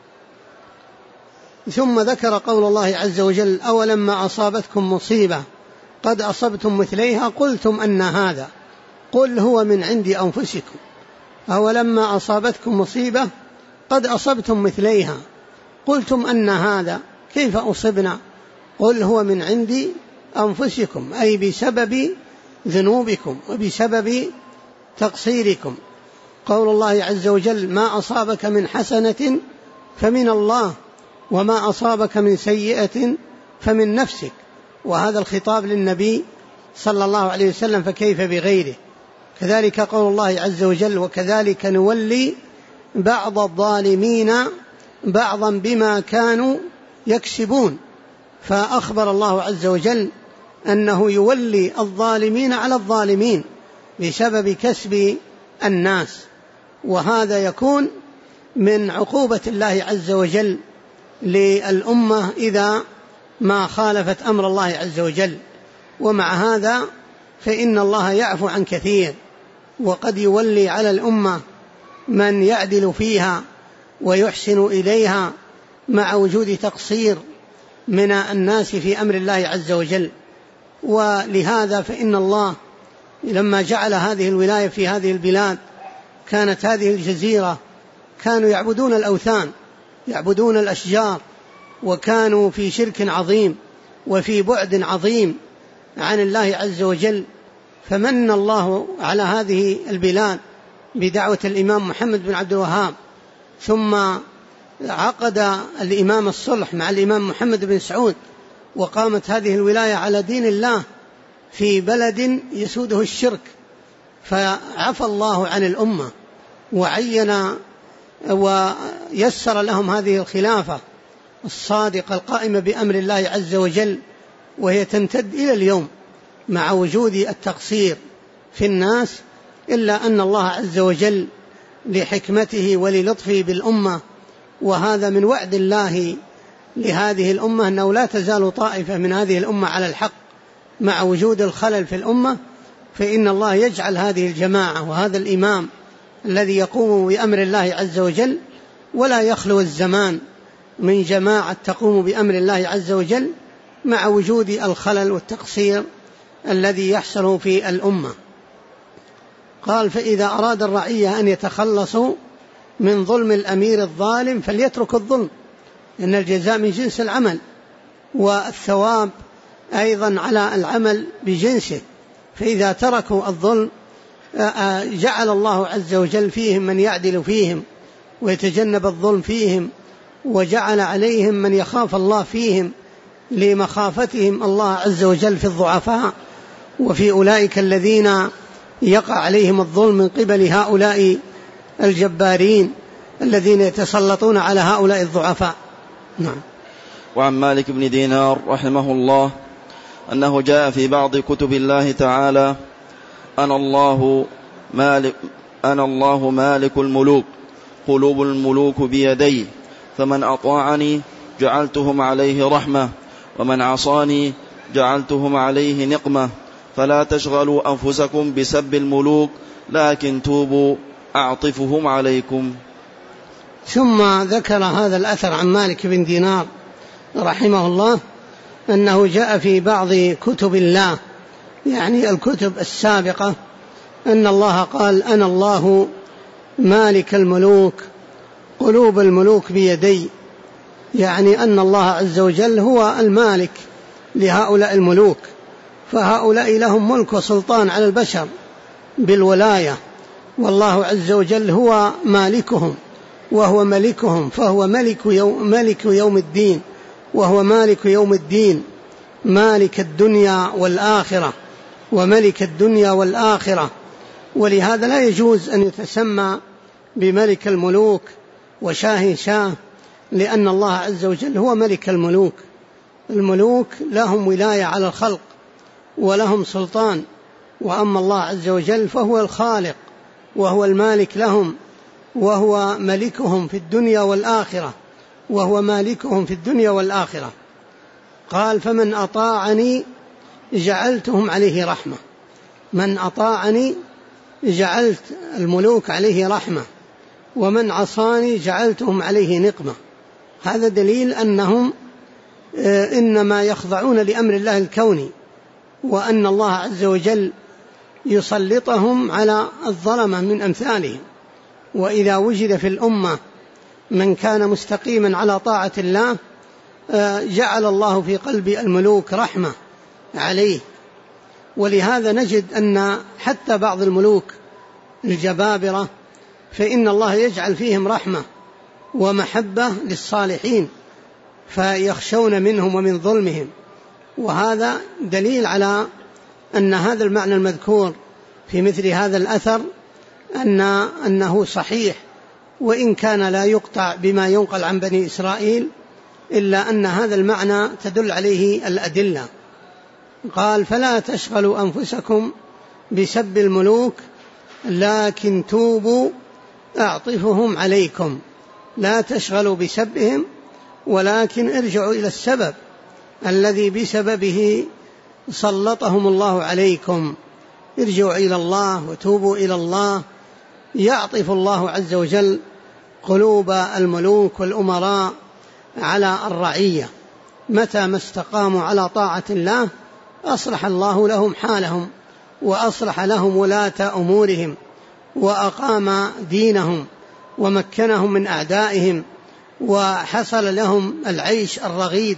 ثم ذكر قول الله عز وجل أولما أصابتكم مصيبة قد أصبتم مثليها قلتم أن هذا قل هو من عند أنفسكم. أولما أصابتكم مصيبة قد أصبتم مثليها قلتم أن هذا كيف أصبنا قل هو من عند أنفسكم، أي بسبب ذنوبكم وبسبب تقصيركم. قول الله عز وجل ما أصابك من حسنة فمن الله وما أصابك من سيئة فمن نفسك، وهذا الخطاب للنبي صلى الله عليه وسلم، فكيف بغيره. كذلك قول الله عز وجل وكذلك نولي بعض الظالمين بعضا بما كانوا يكسبون، فأخبر الله عز وجل أنه يولي الظالمين على الظالمين بسبب كسب الناس، وهذا يكون من عقوبة الله عز وجل للأمة إذا ما خالفت أمر الله عز وجل. ومع هذا فإن الله يعفو عن كثير، وقد يولي على الأمة من يعدل فيها ويحسن إليها مع وجود تقصير من الناس في أمر الله عز وجل. ولهذا فإن الله لما جعل هذه الولاية في هذه البلاد، كانت هذه الجزيرة كانوا يعبدون الأوثان، يعبدون الأشجار، وكانوا في شرك عظيم وفي بعد عظيم عن الله عز وجل. فمن الله على هذه البلاد بدعوة الإمام محمد بن عبد الوهاب، ثم عقد الإمام الصلح مع الإمام محمد بن سعود، وقامت هذه الولاية على دين الله في بلد يسوده الشرك، فعفى الله عن الأمة وعين ويسر لهم هذه الخلافة الصادقة القائمة بأمر الله عز وجل، وهي تمتد إلى اليوم مع وجود التقصير في الناس، إلا أن الله عز وجل لحكمته وللطفه بالأمة، وهذا من وعد الله لهذه الأمة أنه لا تزال طائفة من هذه الأمة على الحق مع وجود الخلل في الأمة، فإن الله يجعل هذه الجماعة وهذا الإمام الذي يقوم بأمر الله عز وجل، ولا يخلو الزمان من جماعة تقوم بأمر الله عز وجل مع وجود الخلل والتقصير الذي يحصل في الأمة. قال فإذا أراد الرعية أن يتخلصوا من ظلم الأمير الظالم فليترك الظلم، إن الجزاء من جنس العمل، والثواب أيضا على العمل بجنسه. فإذا تركوا الظلم جعل الله عز وجل فيهم من يعدل فيهم ويتجنب الظلم فيهم، وجعل عليهم من يخاف الله فيهم لمخافتهم الله عز وجل في الضعفاء، وفي أولئك الذين يقع عليهم الظلم من قبل هؤلاء الجبارين الذين يتسلطون على هؤلاء الضعفاء. نعم. وعن مالك بن دينار رحمه الله أنه جاء في بعض كتب الله تعالى أنا الله مالك الملوك قلوب الملوك بيدي، فمن أطاعني جعلتهم عليه رحمة ومن عصاني جعلتهم عليه نقمة، فلا تشغلوا أنفسكم بسب الملوك لكن توبوا أعطفهم عليكم. ثم ذكر هذا الأثر عن مالك بن دينار رحمه الله أنه جاء في بعض كتب الله، يعني الكتب السابقة، أن الله قال أنا الله مالك الملوك قلوب الملوك بيدي، يعني أن الله عز وجل هو المالك لهؤلاء الملوك، فهؤلاء لهم ملك وسلطان على البشر بالولاية، والله عز وجل هو مالكهم وهو ملكهم، فهو ملك يوم الدين، وهو مالك يوم الدين، مالك الدنيا والآخرة، وملك الدنيا والآخرة. ولهذا لا يجوز أن يتسمى بملك الملوك وشاه شاه، لأن الله عز وجل هو ملك الملوك. الملوك لهم ولاية على الخلق ولهم سلطان، وأما الله عز وجل فهو الخالق وهو المالك لهم، وهو ملكهم في الدنيا والآخرة، وهو مالكهم في الدنيا والآخرة. قال: فمن أطاعني جعلتهم عليه رحمة. من أطاعني جعلت الملوك عليه رحمة، ومن عصاني جعلتهم عليه نقمة. هذا دليل أنهم إنما يخضعون لأمر الله الكوني، وأن الله عز وجل يسلطهم على الظلمة من أمثالهم. وإذا وجد في الأمة من كان مستقيما على طاعة الله جعل الله في قلب الملوك رحمة عليه. ولهذا نجد أن حتى بعض الملوك الجبابرة فإن الله يجعل فيهم رحمة ومحبة للصالحين، فيخشون منهم ومن ظلمهم. وهذا دليل على أن هذا المعنى المذكور في مثل هذا الأثر أنه صحيح، وإن كان لا يقطع بما ينقل عن بني إسرائيل، إلا أن هذا المعنى تدل عليه الأدلة. قال: فلا تشغلوا أنفسكم بسب الملوك لكن توبوا أعطفهم عليكم. لا تشغلوا بسبهم، ولكن ارجعوا إلى السبب الذي بسببه سلطهم الله عليكم. ارجعوا إلى الله وتوبوا إلى الله، يعطف الله عز وجل قلوب الملوك والأمراء على الرعية. متى ما استقاموا على طاعة الله أصلح الله لهم حالهم، وأصلح لهم ولاة أمورهم، وأقام دينهم، ومكنهم من أعدائهم، وحصل لهم العيش الرغيد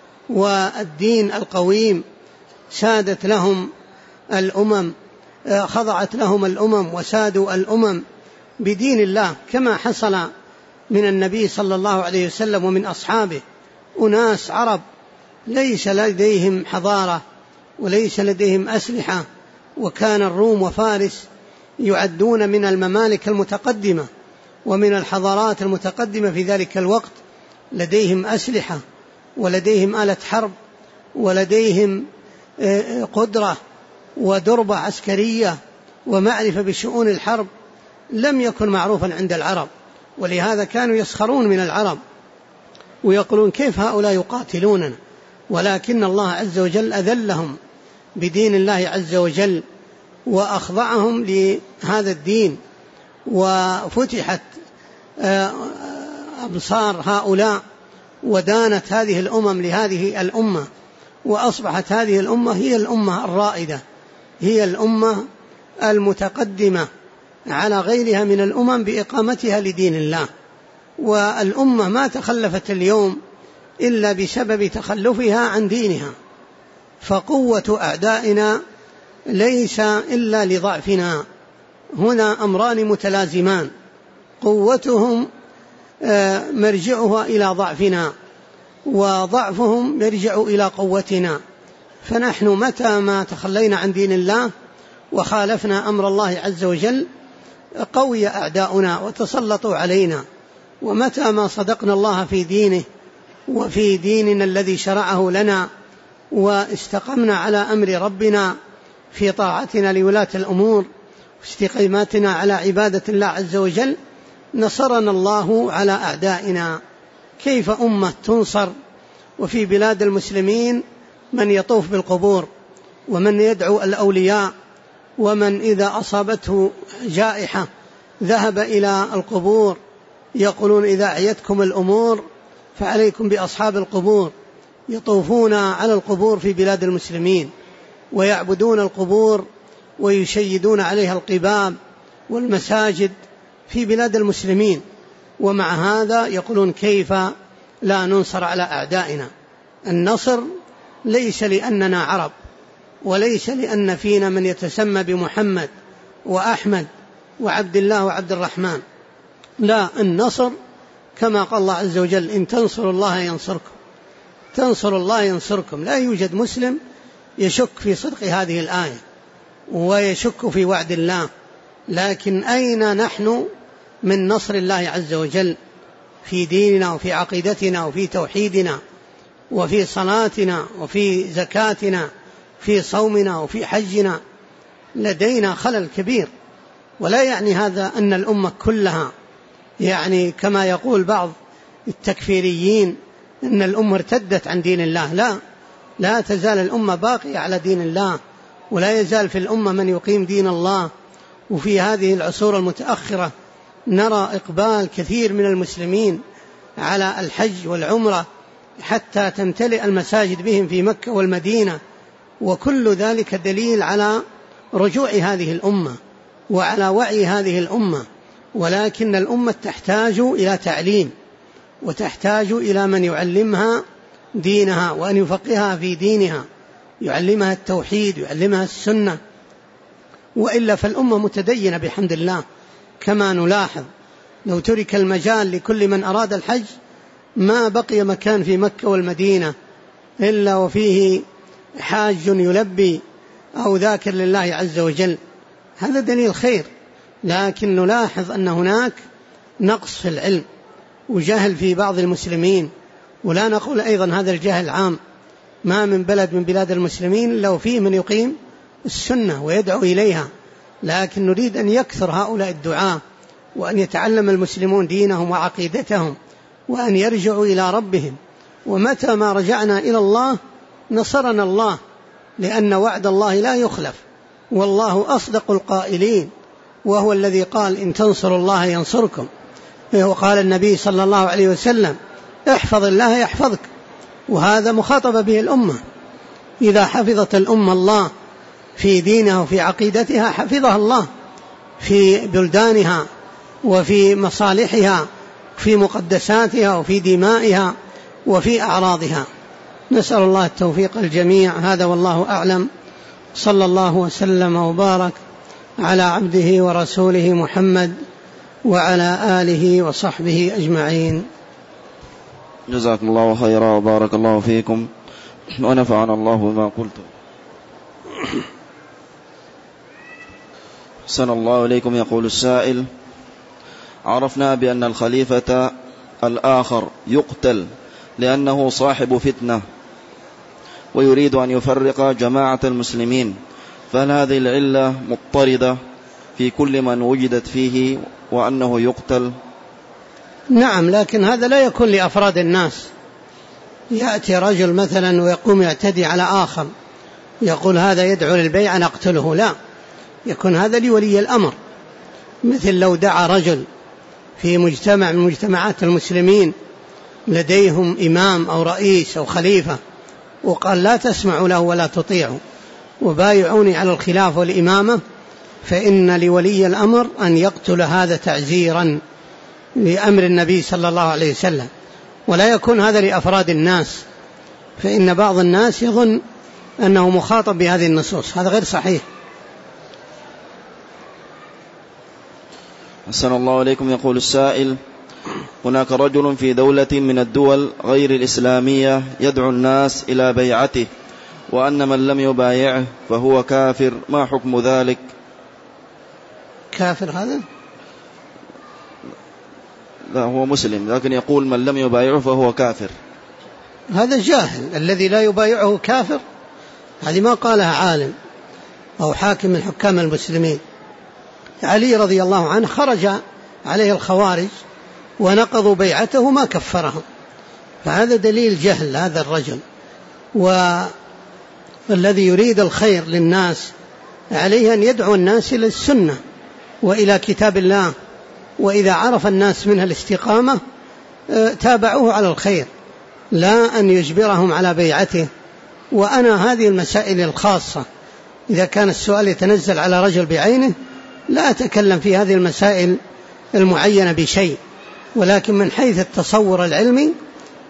والدين القويم. سادت لهم الأمم، خضعت لهم الأمم وسادوا الأمم بدين الله، كما حصل من النبي صلى الله عليه وسلم ومن أصحابه. أناس عرب ليس لديهم حضارة وليس لديهم أسلحة، وكان الروم وفارس يعدون من الممالك المتقدمة ومن الحضارات المتقدمة في ذلك الوقت، لديهم أسلحة ولديهم آلة حرب ولديهم قدرة ودربة عسكرية ومعرفة بشؤون الحرب لم يكن معروفا عند العرب. ولهذا كانوا يسخرون من العرب ويقولون: كيف هؤلاء يقاتلوننا؟ ولكن الله عز وجل أذلهم بدين الله عز وجل، وأخضعهم لهذا الدين، وفتحت أبصار هؤلاء، ودانت هذه الأمم لهذه الأمة، وأصبحت هذه الأمة هي الأمة الرائدة، هي الأمة المتقدمة على غيرها من الأمم بإقامتها لدين الله. والأمة ما تخلفت اليوم إلا بسبب تخلفها عن دينها. فقوة أعدائنا ليس إلا لضعفنا. هنا أمران متلازمان: قوتهم مرجعها إلى ضعفنا، وضعفهم يرجع إلى قوتنا. فنحن متى ما تخلينا عن دين الله وخالفنا أمر الله عز وجل قوي أعداؤنا وتسلطوا علينا، ومتى ما صدقنا الله في دينه وفي ديننا الذي شرعه لنا واستقمنا على أمر ربنا في طاعتنا لولاة الأمور واستقامتنا على عبادة الله عز وجل نصرنا الله على أعدائنا. كيف أمة تنصر وفي بلاد المسلمين من يطوف بالقبور، ومن يدعو الأولياء، ومن إذا أصابته جائحة ذهب إلى القبور، يقولون: إذا أعيتكم الأمور فعليكم بأصحاب القبور. يطوفون على القبور في بلاد المسلمين ويعبدون القبور ويشيدون عليها القباب والمساجد في بلاد المسلمين، ومع هذا يقولون: كيف لا ننصر على أعدائنا. النصر ليس لأننا عرب، وليس لأن فينا من يتسمى بمحمد وأحمد وعبد الله وعبد الرحمن، لا، النصر كما قال الله عز وجل: إن تنصروا الله ينصركم، تنصروا الله ينصركم. لا يوجد مسلم يشك في صدق هذه الآية ويشك في وعد الله، لكن أين نحن من نصر الله عز وجل في ديننا وفي عقيدتنا وفي توحيدنا وفي صلاتنا وفي زكاتنا في صومنا وفي حجنا؟ لدينا خلل كبير. ولا يعني هذا أن الأمة كلها، يعني كما يقول بعض التكفيريين أن الأمة ارتدت عن دين الله. لا، لا تزال الأمة باقية على دين الله، ولا يزال في الأمة من يقيم دين الله. وفي هذه العصور المتأخرة نرى إقبال كثير من المسلمين على الحج والعمرة حتى تمتلئ المساجد بهم في مكة والمدينة، وكل ذلك دليل على رجوع هذه الأمة وعلى وعي هذه الأمة. ولكن الأمة تحتاج إلى تعليم، وتحتاج إلى من يعلمها دينها وأن يفقهها في دينها، يعلمها التوحيد، يعلمها السنة، وإلا فالأمة متدينة بحمد الله. كما نلاحظ لو ترك المجال لكل من أراد الحج ما بقي مكان في مكة والمدينة إلا وفيه حاج يلبي أو ذاكر لله عز وجل. هذا دليل خير، لكن نلاحظ أن هناك نقص في العلم وجهل في بعض المسلمين. ولا نقول أيضا هذا الجهل عام، ما من بلد من بلاد المسلمين لو فيه من يقيم السنة ويدعو إليها، لكن نريد أن يكثر هؤلاء الدعاة، وأن يتعلم المسلمون دينهم وعقيدتهم، وأن يرجعوا إلى ربهم. ومتى ما رجعنا إلى الله نصرنا الله، لأن وعد الله لا يخلف، والله أصدق القائلين، وهو الذي قال: إن تنصروا الله ينصركم. وقال النبي صلى الله عليه وسلم: احفظ الله يحفظك. وهذا مخاطب به الأمة. إذا حفظت الأمة الله في دينها وفي عقيدتها حفظها الله في بلدانها وفي مصالحها، في مقدساتها وفي دمائها وفي أعراضها. نسأل الله التوفيق الجميع. هذا والله أعلم. صلى الله وسلم وبارك على عبده ورسوله محمد وعلى آله وصحبه أجمعين. جزاكم الله خيرا وبارك الله فيكم ونفعنا الله بما قلتم. أحسن الله إليكم. يقول السائل: عرفنا بأن الخليفة الآخر يقتل لأنه صاحب فتنة ويريد أن يفرق جماعة المسلمين، فهل هذه العلة مضطردة في كل من وجدت فيه وأنه يقتل؟ نعم، لكن هذا لا يكون لأفراد الناس. يأتي رجل مثلا ويقوم يعتدي على آخر، يقول هذا يدعو للبيع نقتله، لا، يكون هذا لولي الأمر. مثل لو دعا رجل في مجتمع من مجتمعات المسلمين لديهم إمام أو رئيس أو خليفة وقال: لا تسمعوا له ولا تطيعوا وبايعوني على الخلافة والإمامة، فإن لولي الأمر أن يقتل هذا تعزيرا لأمر النبي صلى الله عليه وسلم. ولا يكون هذا لأفراد الناس، فإن بعض الناس يظن أنه مخاطب بهذه النصوص، هذا غير صحيح. أحسن الله إليكم. يقول السائل: هناك رجل في دولة من الدول غير الإسلامية يدعو الناس إلى بيعته، وأن من لم يبايعه فهو كافر، ما حكم ذلك؟ كافر هذا؟ لا، هو مسلم لكن يقول من لم يبايعه فهو كافر. هذا جاهل. الذي لا يبايعه كافر، هذه ما قالها عالم أو حاكم من حكام المسلمين. علي رضي الله عنه خرج عليه الخوارج ونقضوا بيعته ما كفرهم، فهذا دليل جهل هذا الرجل. والذي يريد الخير للناس عليه أن يدعو الناس إلى السنة وإلى كتاب الله، وإذا عرف الناس منها الاستقامة تابعوه على الخير، لا أن يجبرهم على بيعته. وأنا هذه المسائل الخاصة إذا كان السؤال يتنزل على رجل بعينه لا أتكلم في هذه المسائل المعينة بشيء، ولكن من حيث التصور العلمي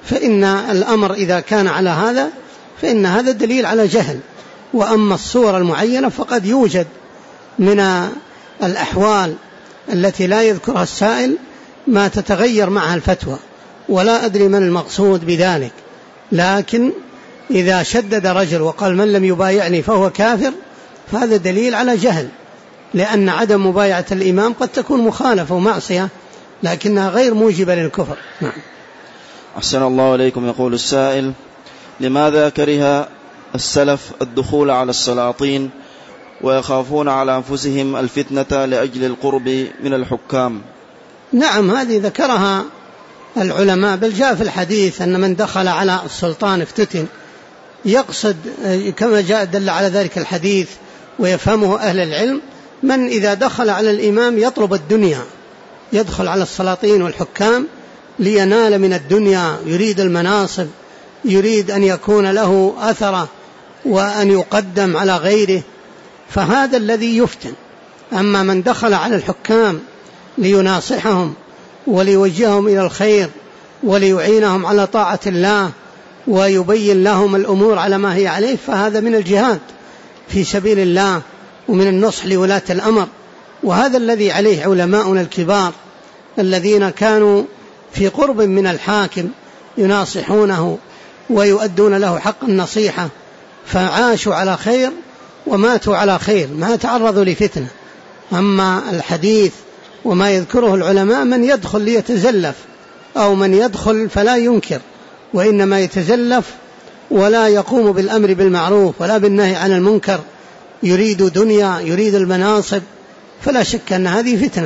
فإن الأمر إذا كان على هذا فإن هذا دليل على جهل. وأما الصور المعينة فقد يوجد من الأحوال التي لا يذكرها السائل ما تتغير معها الفتوى، ولا أدري من المقصود بذلك. لكن إذا شدد رجل وقال من لم يبايعني فهو كافر فهذا دليل على جهل، لأن عدم مبايعة الإمام قد تكون مخالفة ومعصية لكنها غير موجبة للكفر. نعم. أحسن الله إليكم. يقول السائل: لماذا كره السلف الدخول على السلاطين ويخافون على أنفسهم الفتنة لأجل القرب من الحكام؟ نعم، هذه ذكرها العلماء، بل جاء في الحديث أن من دخل على السلطان افتتن، يقصد كما جاء دل على ذلك الحديث ويفهمه أهل العلم من إذا دخل على الإمام يطلب الدنيا، يدخل على السلاطين والحكام لينال من الدنيا، يريد المناصب، يريد أن يكون له أثره وأن يقدم على غيره، فهذا الذي يفتن. أما من دخل على الحكام ليناصحهم وليوجههم إلى الخير وليعينهم على طاعة الله ويبين لهم الأمور على ما هي عليه، فهذا من الجهاد في سبيل الله ومن النصح لولاة الأمر. وهذا الذي عليه علماؤنا الكبار الذين كانوا في قرب من الحاكم يناصحونه ويؤدون له حق النصيحة، فعاشوا على خير وماتوا على خير، ما تعرضوا لفتنة. أما الحديث وما يذكره العلماء من يدخل ليتزلف أو من يدخل فلا ينكر، وإنما يتزلف ولا يقوم بالأمر بالمعروف ولا بالنهي عن المنكر، يريد دنيا، يريد المناصب، فلا شك أن هذه فتنة.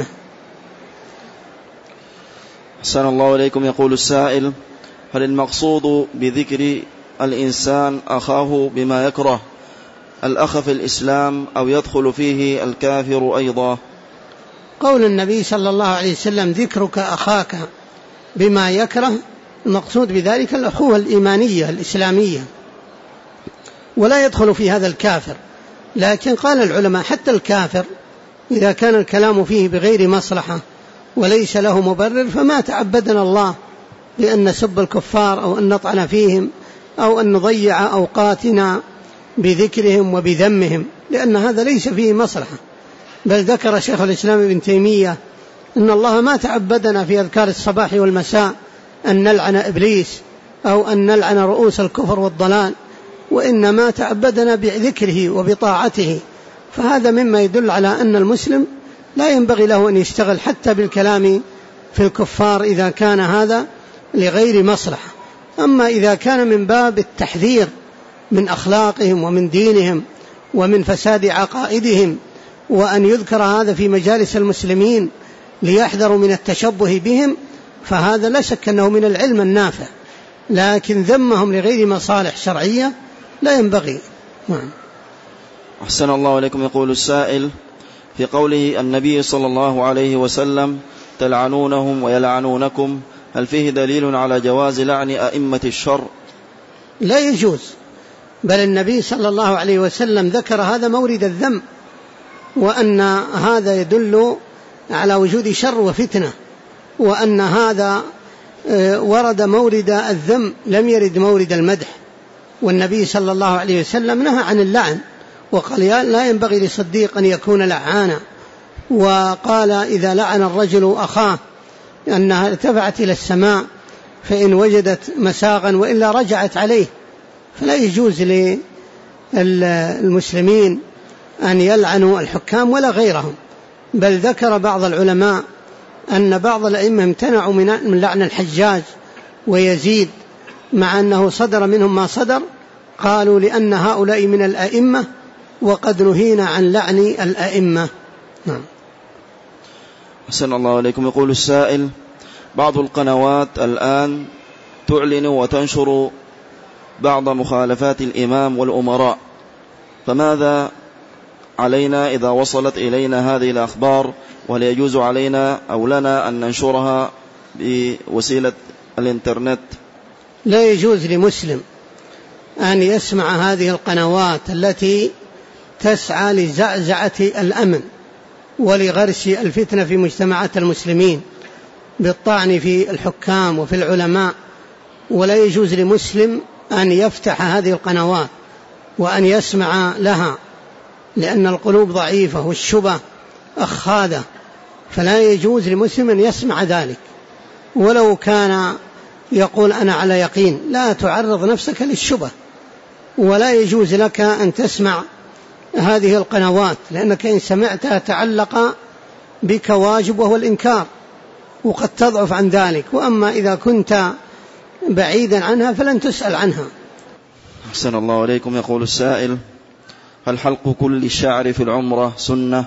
أحسن الله إليكم. يقول السائل: هل المقصود بذكر الإنسان أخاه بما يكره الأخ في الإسلام أو يدخل فيه الكافر أيضا؟ قول النبي صلى الله عليه وسلم: ذكرك أخاك بما يكره، المقصود بذلك الأخوة الإيمانية الإسلامية، ولا يدخل في هذا الكافر. لكن قال العلماء حتى الكافر إذا كان الكلام فيه بغير مصلحة وليس له مبرر فما تعبدنا الله بأن نسب الكفار أو أن نطعن فيهم أو أن نضيع أوقاتنا بذكرهم وبذمهم، لأن هذا ليس فيه مصلحة. بل ذكر شيخ الإسلام ابن تيمية إن الله ما تعبدنا في أذكار الصباح والمساء أن نلعن إبليس أو أن نلعن رؤوس الكفر والضلال، وإنما تعبدنا بذكره وبطاعته. فهذا مما يدل على أن المسلم لا ينبغي له أن يشتغل حتى بالكلام في الكفار إذا كان هذا لغير مصلحة. أما إذا كان من باب التحذير من أخلاقهم ومن دينهم ومن فساد عقائدهم، وأن يذكر هذا في مجالس المسلمين ليحذروا من التشبه بهم، فهذا لا شك أنه من العلم النافع. لكن ذمهم لغير مصالح شرعية لا ينبغي. أحسن الله عليكم. يقول السائل: في قوله النبي صلى الله عليه وسلم تلعنونهم ويلعنونكم، هل فيه دليل على جواز لعن أئمة الشر؟ لا يجوز، بل النبي صلى الله عليه وسلم ذكر هذا مورد الذم، وأن هذا يدل على وجود شر وفتنة، وأن هذا ورد مورد الذم لم يرد مورد المدح. والنبي صلى الله عليه وسلم نهى عن اللعن وقال لا ينبغي لصديق أن يكون لعانا، وقال إذا لعن الرجل أخاه أنها ارتفعت إلى السماء فإن وجدت مساغا وإلا رجعت عليه. فلا يجوز للمسلمين أن يلعنوا الحكام ولا غيرهم. بل ذكر بعض العلماء أن بعض الأئمة امتنعوا من لعن الحجاج ويزيد مع أنه صدر منهم ما صدر، قالوا لأن هؤلاء من الأئمة وقد نهينا عن لعن الأئمة. نعم. أحسن الله عليكم. يقول السائل: بعض القنوات الآن تعلن وتنشر بعض مخالفات الإمام والأمراء، فماذا علينا إذا وصلت إلينا هذه الأخبار؟ وهل يجوز علينا أو لنا أن ننشرها بوسيلة الإنترنت؟ لا يجوز لمسلم أن يسمع هذه القنوات التي تسعى لزعزعة الأمن ولغرس الفتنة في مجتمعات المسلمين بالطعن في الحكام وفي العلماء ولا يجوز لمسلم أن يفتح هذه القنوات وأن يسمع لها، لأن القلوب ضعيفة والشبه أخاذة، فلا يجوز لمسلم أن يسمع ذلك ولو كان يقول أنا على يقين. لا تعرض نفسك للشبه، ولا يجوز لك أن تسمع هذه القنوات، لأنك إن سمعتها تعلق بك واجب وهو الإنكار، وقد تضعف عن ذلك. وأما إذا كنت بعيدا عنها فلن تسأل عنها. أحسن الله عليكم. يقول السائل: هل حلق كل الشعر في العمرة سنة؟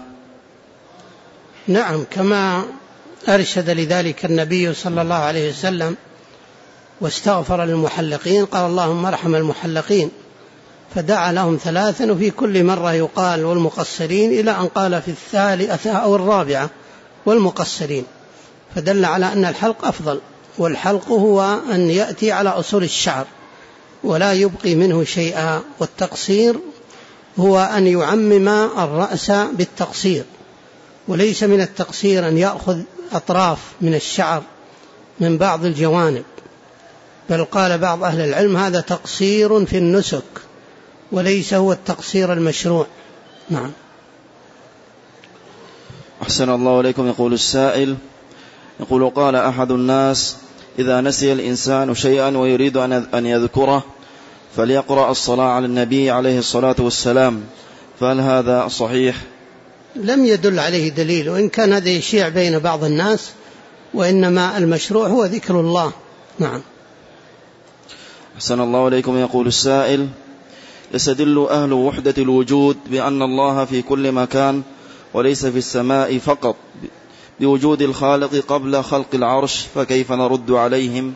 نعم، كما أرشد لذلك النبي صلى الله عليه وسلم واستغفر للمحلقين، قال اللهم ارحم المحلقين، فدعا لهم 3 وفي كل مرة يقال والمقصرين، إلى أن قال في 3 أو 4 والمقصرين، فدل على أن الحلق أفضل. والحلق هو أن يأتي على أصول الشعر ولا يبقي منه شيئا، والتقصير هو أن يعمم الرأس بالتقصير، وليس من التقصير أن يأخذ أطراف من الشعر من بعض الجوانب، بل قال بعض أهل العلم هذا تقصير في النسك وليس هو التقصير المشروع. نعم. أحسن الله عليكم. يقول السائل: يقول قال أحد الناس: إذا نسي الإنسان شيئا ويريد أن يذكره فليقرأ الصلاة على النبي عليه الصلاة والسلام، فهل هذا صحيح؟ لم يدل عليه دليل، وإن كان هذا يشيع بين بعض الناس، وإنما المشروع هو ذكر الله. نعم. أحسن الله عليكم. يقول السائل: يستدل أهل وحدة الوجود بأن الله في كل مكان وليس في السماء فقط بوجود الخالق قبل خلق العرش، فكيف نرد عليهم؟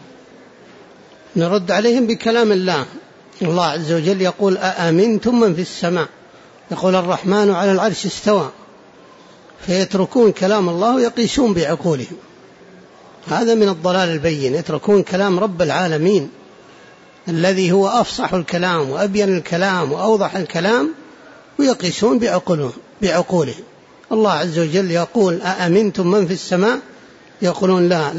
نرد عليهم بكلام الله. الله عز وجل يقول: أأمنتم من في السماء، يقول الرحمن على العرش استوى، فيتركون كلام الله ويقيسون بعقولهم. هذا من الضلال البين، يتركون كلام رب العالمين الذي هو أفصح الكلام وأبين الكلام وأوضح الكلام، ويقيسون بعقولهم. الله عز وجل يقول: أأمنتم من في السماء، يقولون لا،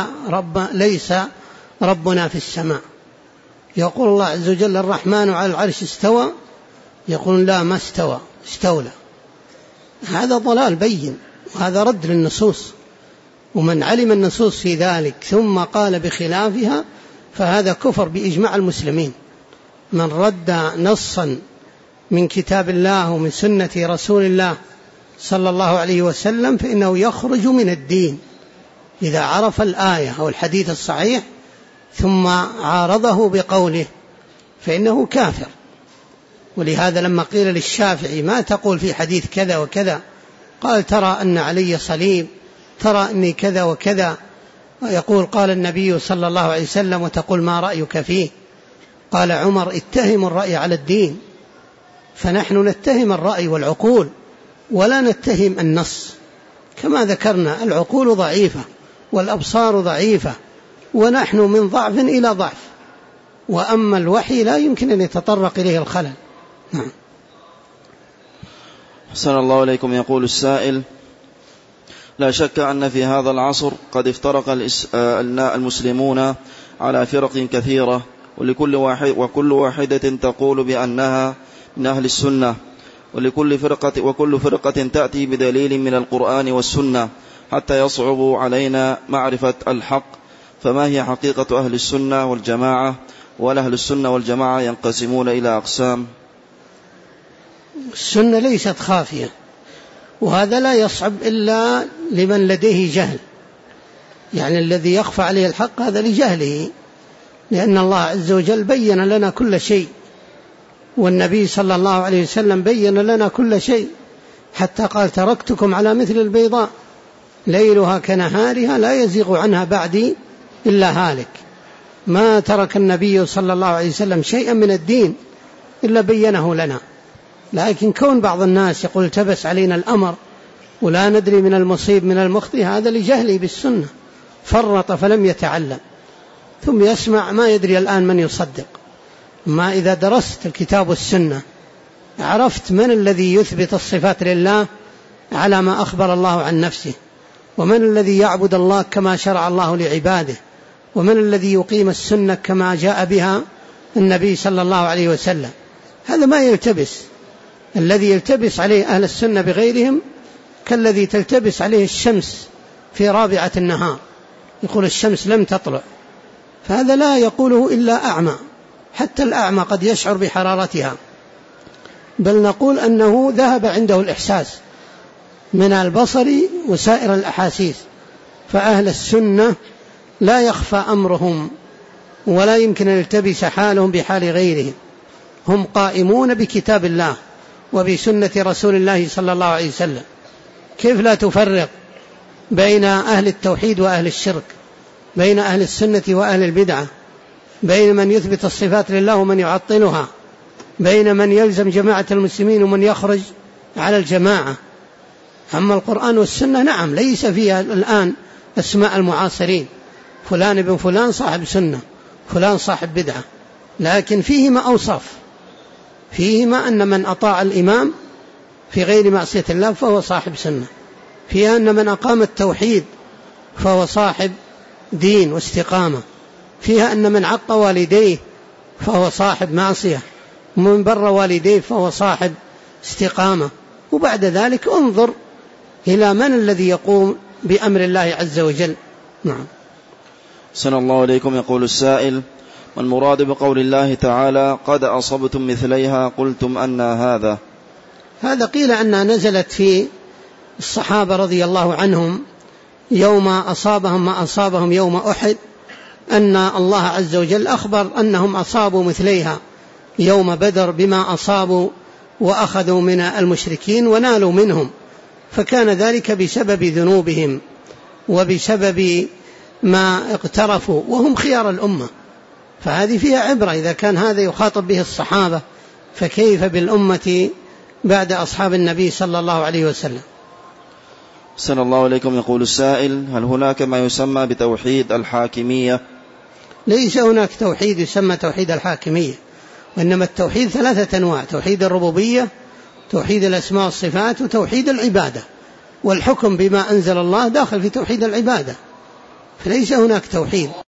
ليس ربنا في السماء. يقول الله عز وجل: الرحمن على العرش استوى، يقولون لا، ما استوى، استولى. هذا ضلال بين، وهذا رد للنصوص، ومن علم النصوص في ذلك ثم قال بخلافها فهذا كفر بإجماع المسلمين. من رد نصا من كتاب الله ومن سنة رسول الله صلى الله عليه وسلم فإنه يخرج من الدين إذا عرف الآية أو الحديث الصحيح ثم عارضه بقوله فإنه كافر. ولهذا لما قيل للشافعي: ما تقول في حديث كذا وكذا؟ قال: ترى أن علي صليب، ترى أني كذا وكذا. يقول: قال النبي صلى الله عليه وسلم وتقول ما رأيك فيه؟ قال عمر: اتهم الرأي على الدين. فنحن نتهم الرأي والعقول ولا نتهم النص. كما ذكرنا العقول ضعيفة والأبصار ضعيفة، ونحن من ضعف إلى ضعف، وأما الوحي لا يمكن أن يتطرق إليه الخلل. نعم. حسن الله عليكم. يقول السائل: لا شك أن في هذا العصر قد افترق المسلمون على فرق كثيرة، وكل واحدة تقول بأنها من أهل السنة، وكل فرقة تأتي بدليل من القرآن والسنة حتى يصعب علينا معرفة الحق. فما هي حقيقة أهل السنة والجماعة؟ وأهل السنة والجماعة ينقسمون إلى أقسام. السنة ليست خافية، وهذا لا يصعب إلا لمن لديه جهل، يعني الذي يخفى عليه الحق هذا لجهله، لأن الله عز وجل بين لنا كل شيء، والنبي صلى الله عليه وسلم بين لنا كل شيء، حتى قال: تركتكم على مثل البيضاء ليلها كنهارها لا يزيغ عنها بعدي إلا هالك. ما ترك النبي صلى الله عليه وسلم شيئا من الدين إلا بينه لنا. لكن كون بعض الناس يقول التبس علينا الأمر ولا ندري من المصيب من المخطئ، هذا لجهله بالسنة، فرط فلم يتعلم، ثم يسمع ما يدري الآن من يصدق. ما إذا درست الكتاب والسنة عرفت من الذي يثبت الصفات لله على ما أخبر الله عن نفسه، ومن الذي يعبد الله كما شرع الله لعباده، ومن الذي يقيم السنة كما جاء بها النبي صلى الله عليه وسلم. هذا ما يلتبس. الذي يلتبس عليه أهل السنة بغيرهم كالذي تلتبس عليه الشمس في رابعة النهار، يقول الشمس لم تطلع، فهذا لا يقوله إلا أعمى، حتى الأعمى قد يشعر بحرارتها، بل نقول أنه ذهب عنده الإحساس من البصر وسائر الأحاسيس. فأهل السنة لا يخفى أمرهم ولا يمكن أن يلتبس حالهم بحال غيرهم، هم قائمون بكتاب الله وبسنة رسول الله صلى الله عليه وسلم. كيف لا تفرق بين أهل التوحيد وأهل الشرك، بين أهل السنة وأهل البدعة، بين من يثبت الصفات لله ومن يعطلها، بين من يلزم جماعة المسلمين ومن يخرج على الجماعة. أما القرآن والسنة نعم ليس فيها الآن أسماء المعاصرين، فلان ابن فلان صاحب سنة، فلان صاحب بدعة، لكن فيهما أوصاف، فيهما أن من أطاع الإمام في غير معصية الله فهو صاحب سنة، فيها أن من أقام التوحيد فهو صاحب دين واستقامة، فيها أن من عق والديه فهو صاحب معصية، ومن بر والديه فهو صاحب استقامة. وبعد ذلك انظر إلى من الذي يقوم بأمر الله عز وجل. نعم. صلى الله عليكم. يقول السائل: ما المراد بقول الله تعالى قد أصبتم مثليها قلتم أن هذا؟ هذا قيل أنها نزلت في الصحابة رضي الله عنهم يوم أصابهم ما أصابهم يوم أحد، أن الله عز وجل أخبر أنهم أصابوا مثليها يوم بدر بما أصابوا وأخذوا من المشركين ونالوا منهم، فكان ذلك بسبب ذنوبهم وبسبب ما اقترفوا وهم خيار الأمة. فهذه فيها عبرة، إذا كان هذا يخاطب به الصحابة فكيف بالأمة بعد أصحاب النبي صلى الله عليه وسلم. صلى الله عليكم. يقول السائل: هل هناك ما يسمى بتوحيد الحاكمية؟ ليس هناك توحيد يسمى توحيد الحاكمية، وإنما التوحيد ثلاثة أنواع: توحيد الربوبية، توحيد الأسماء والصفات، وتوحيد العبادة، والحكم بما أنزل الله داخل في توحيد العبادة، فليس هناك توحيد.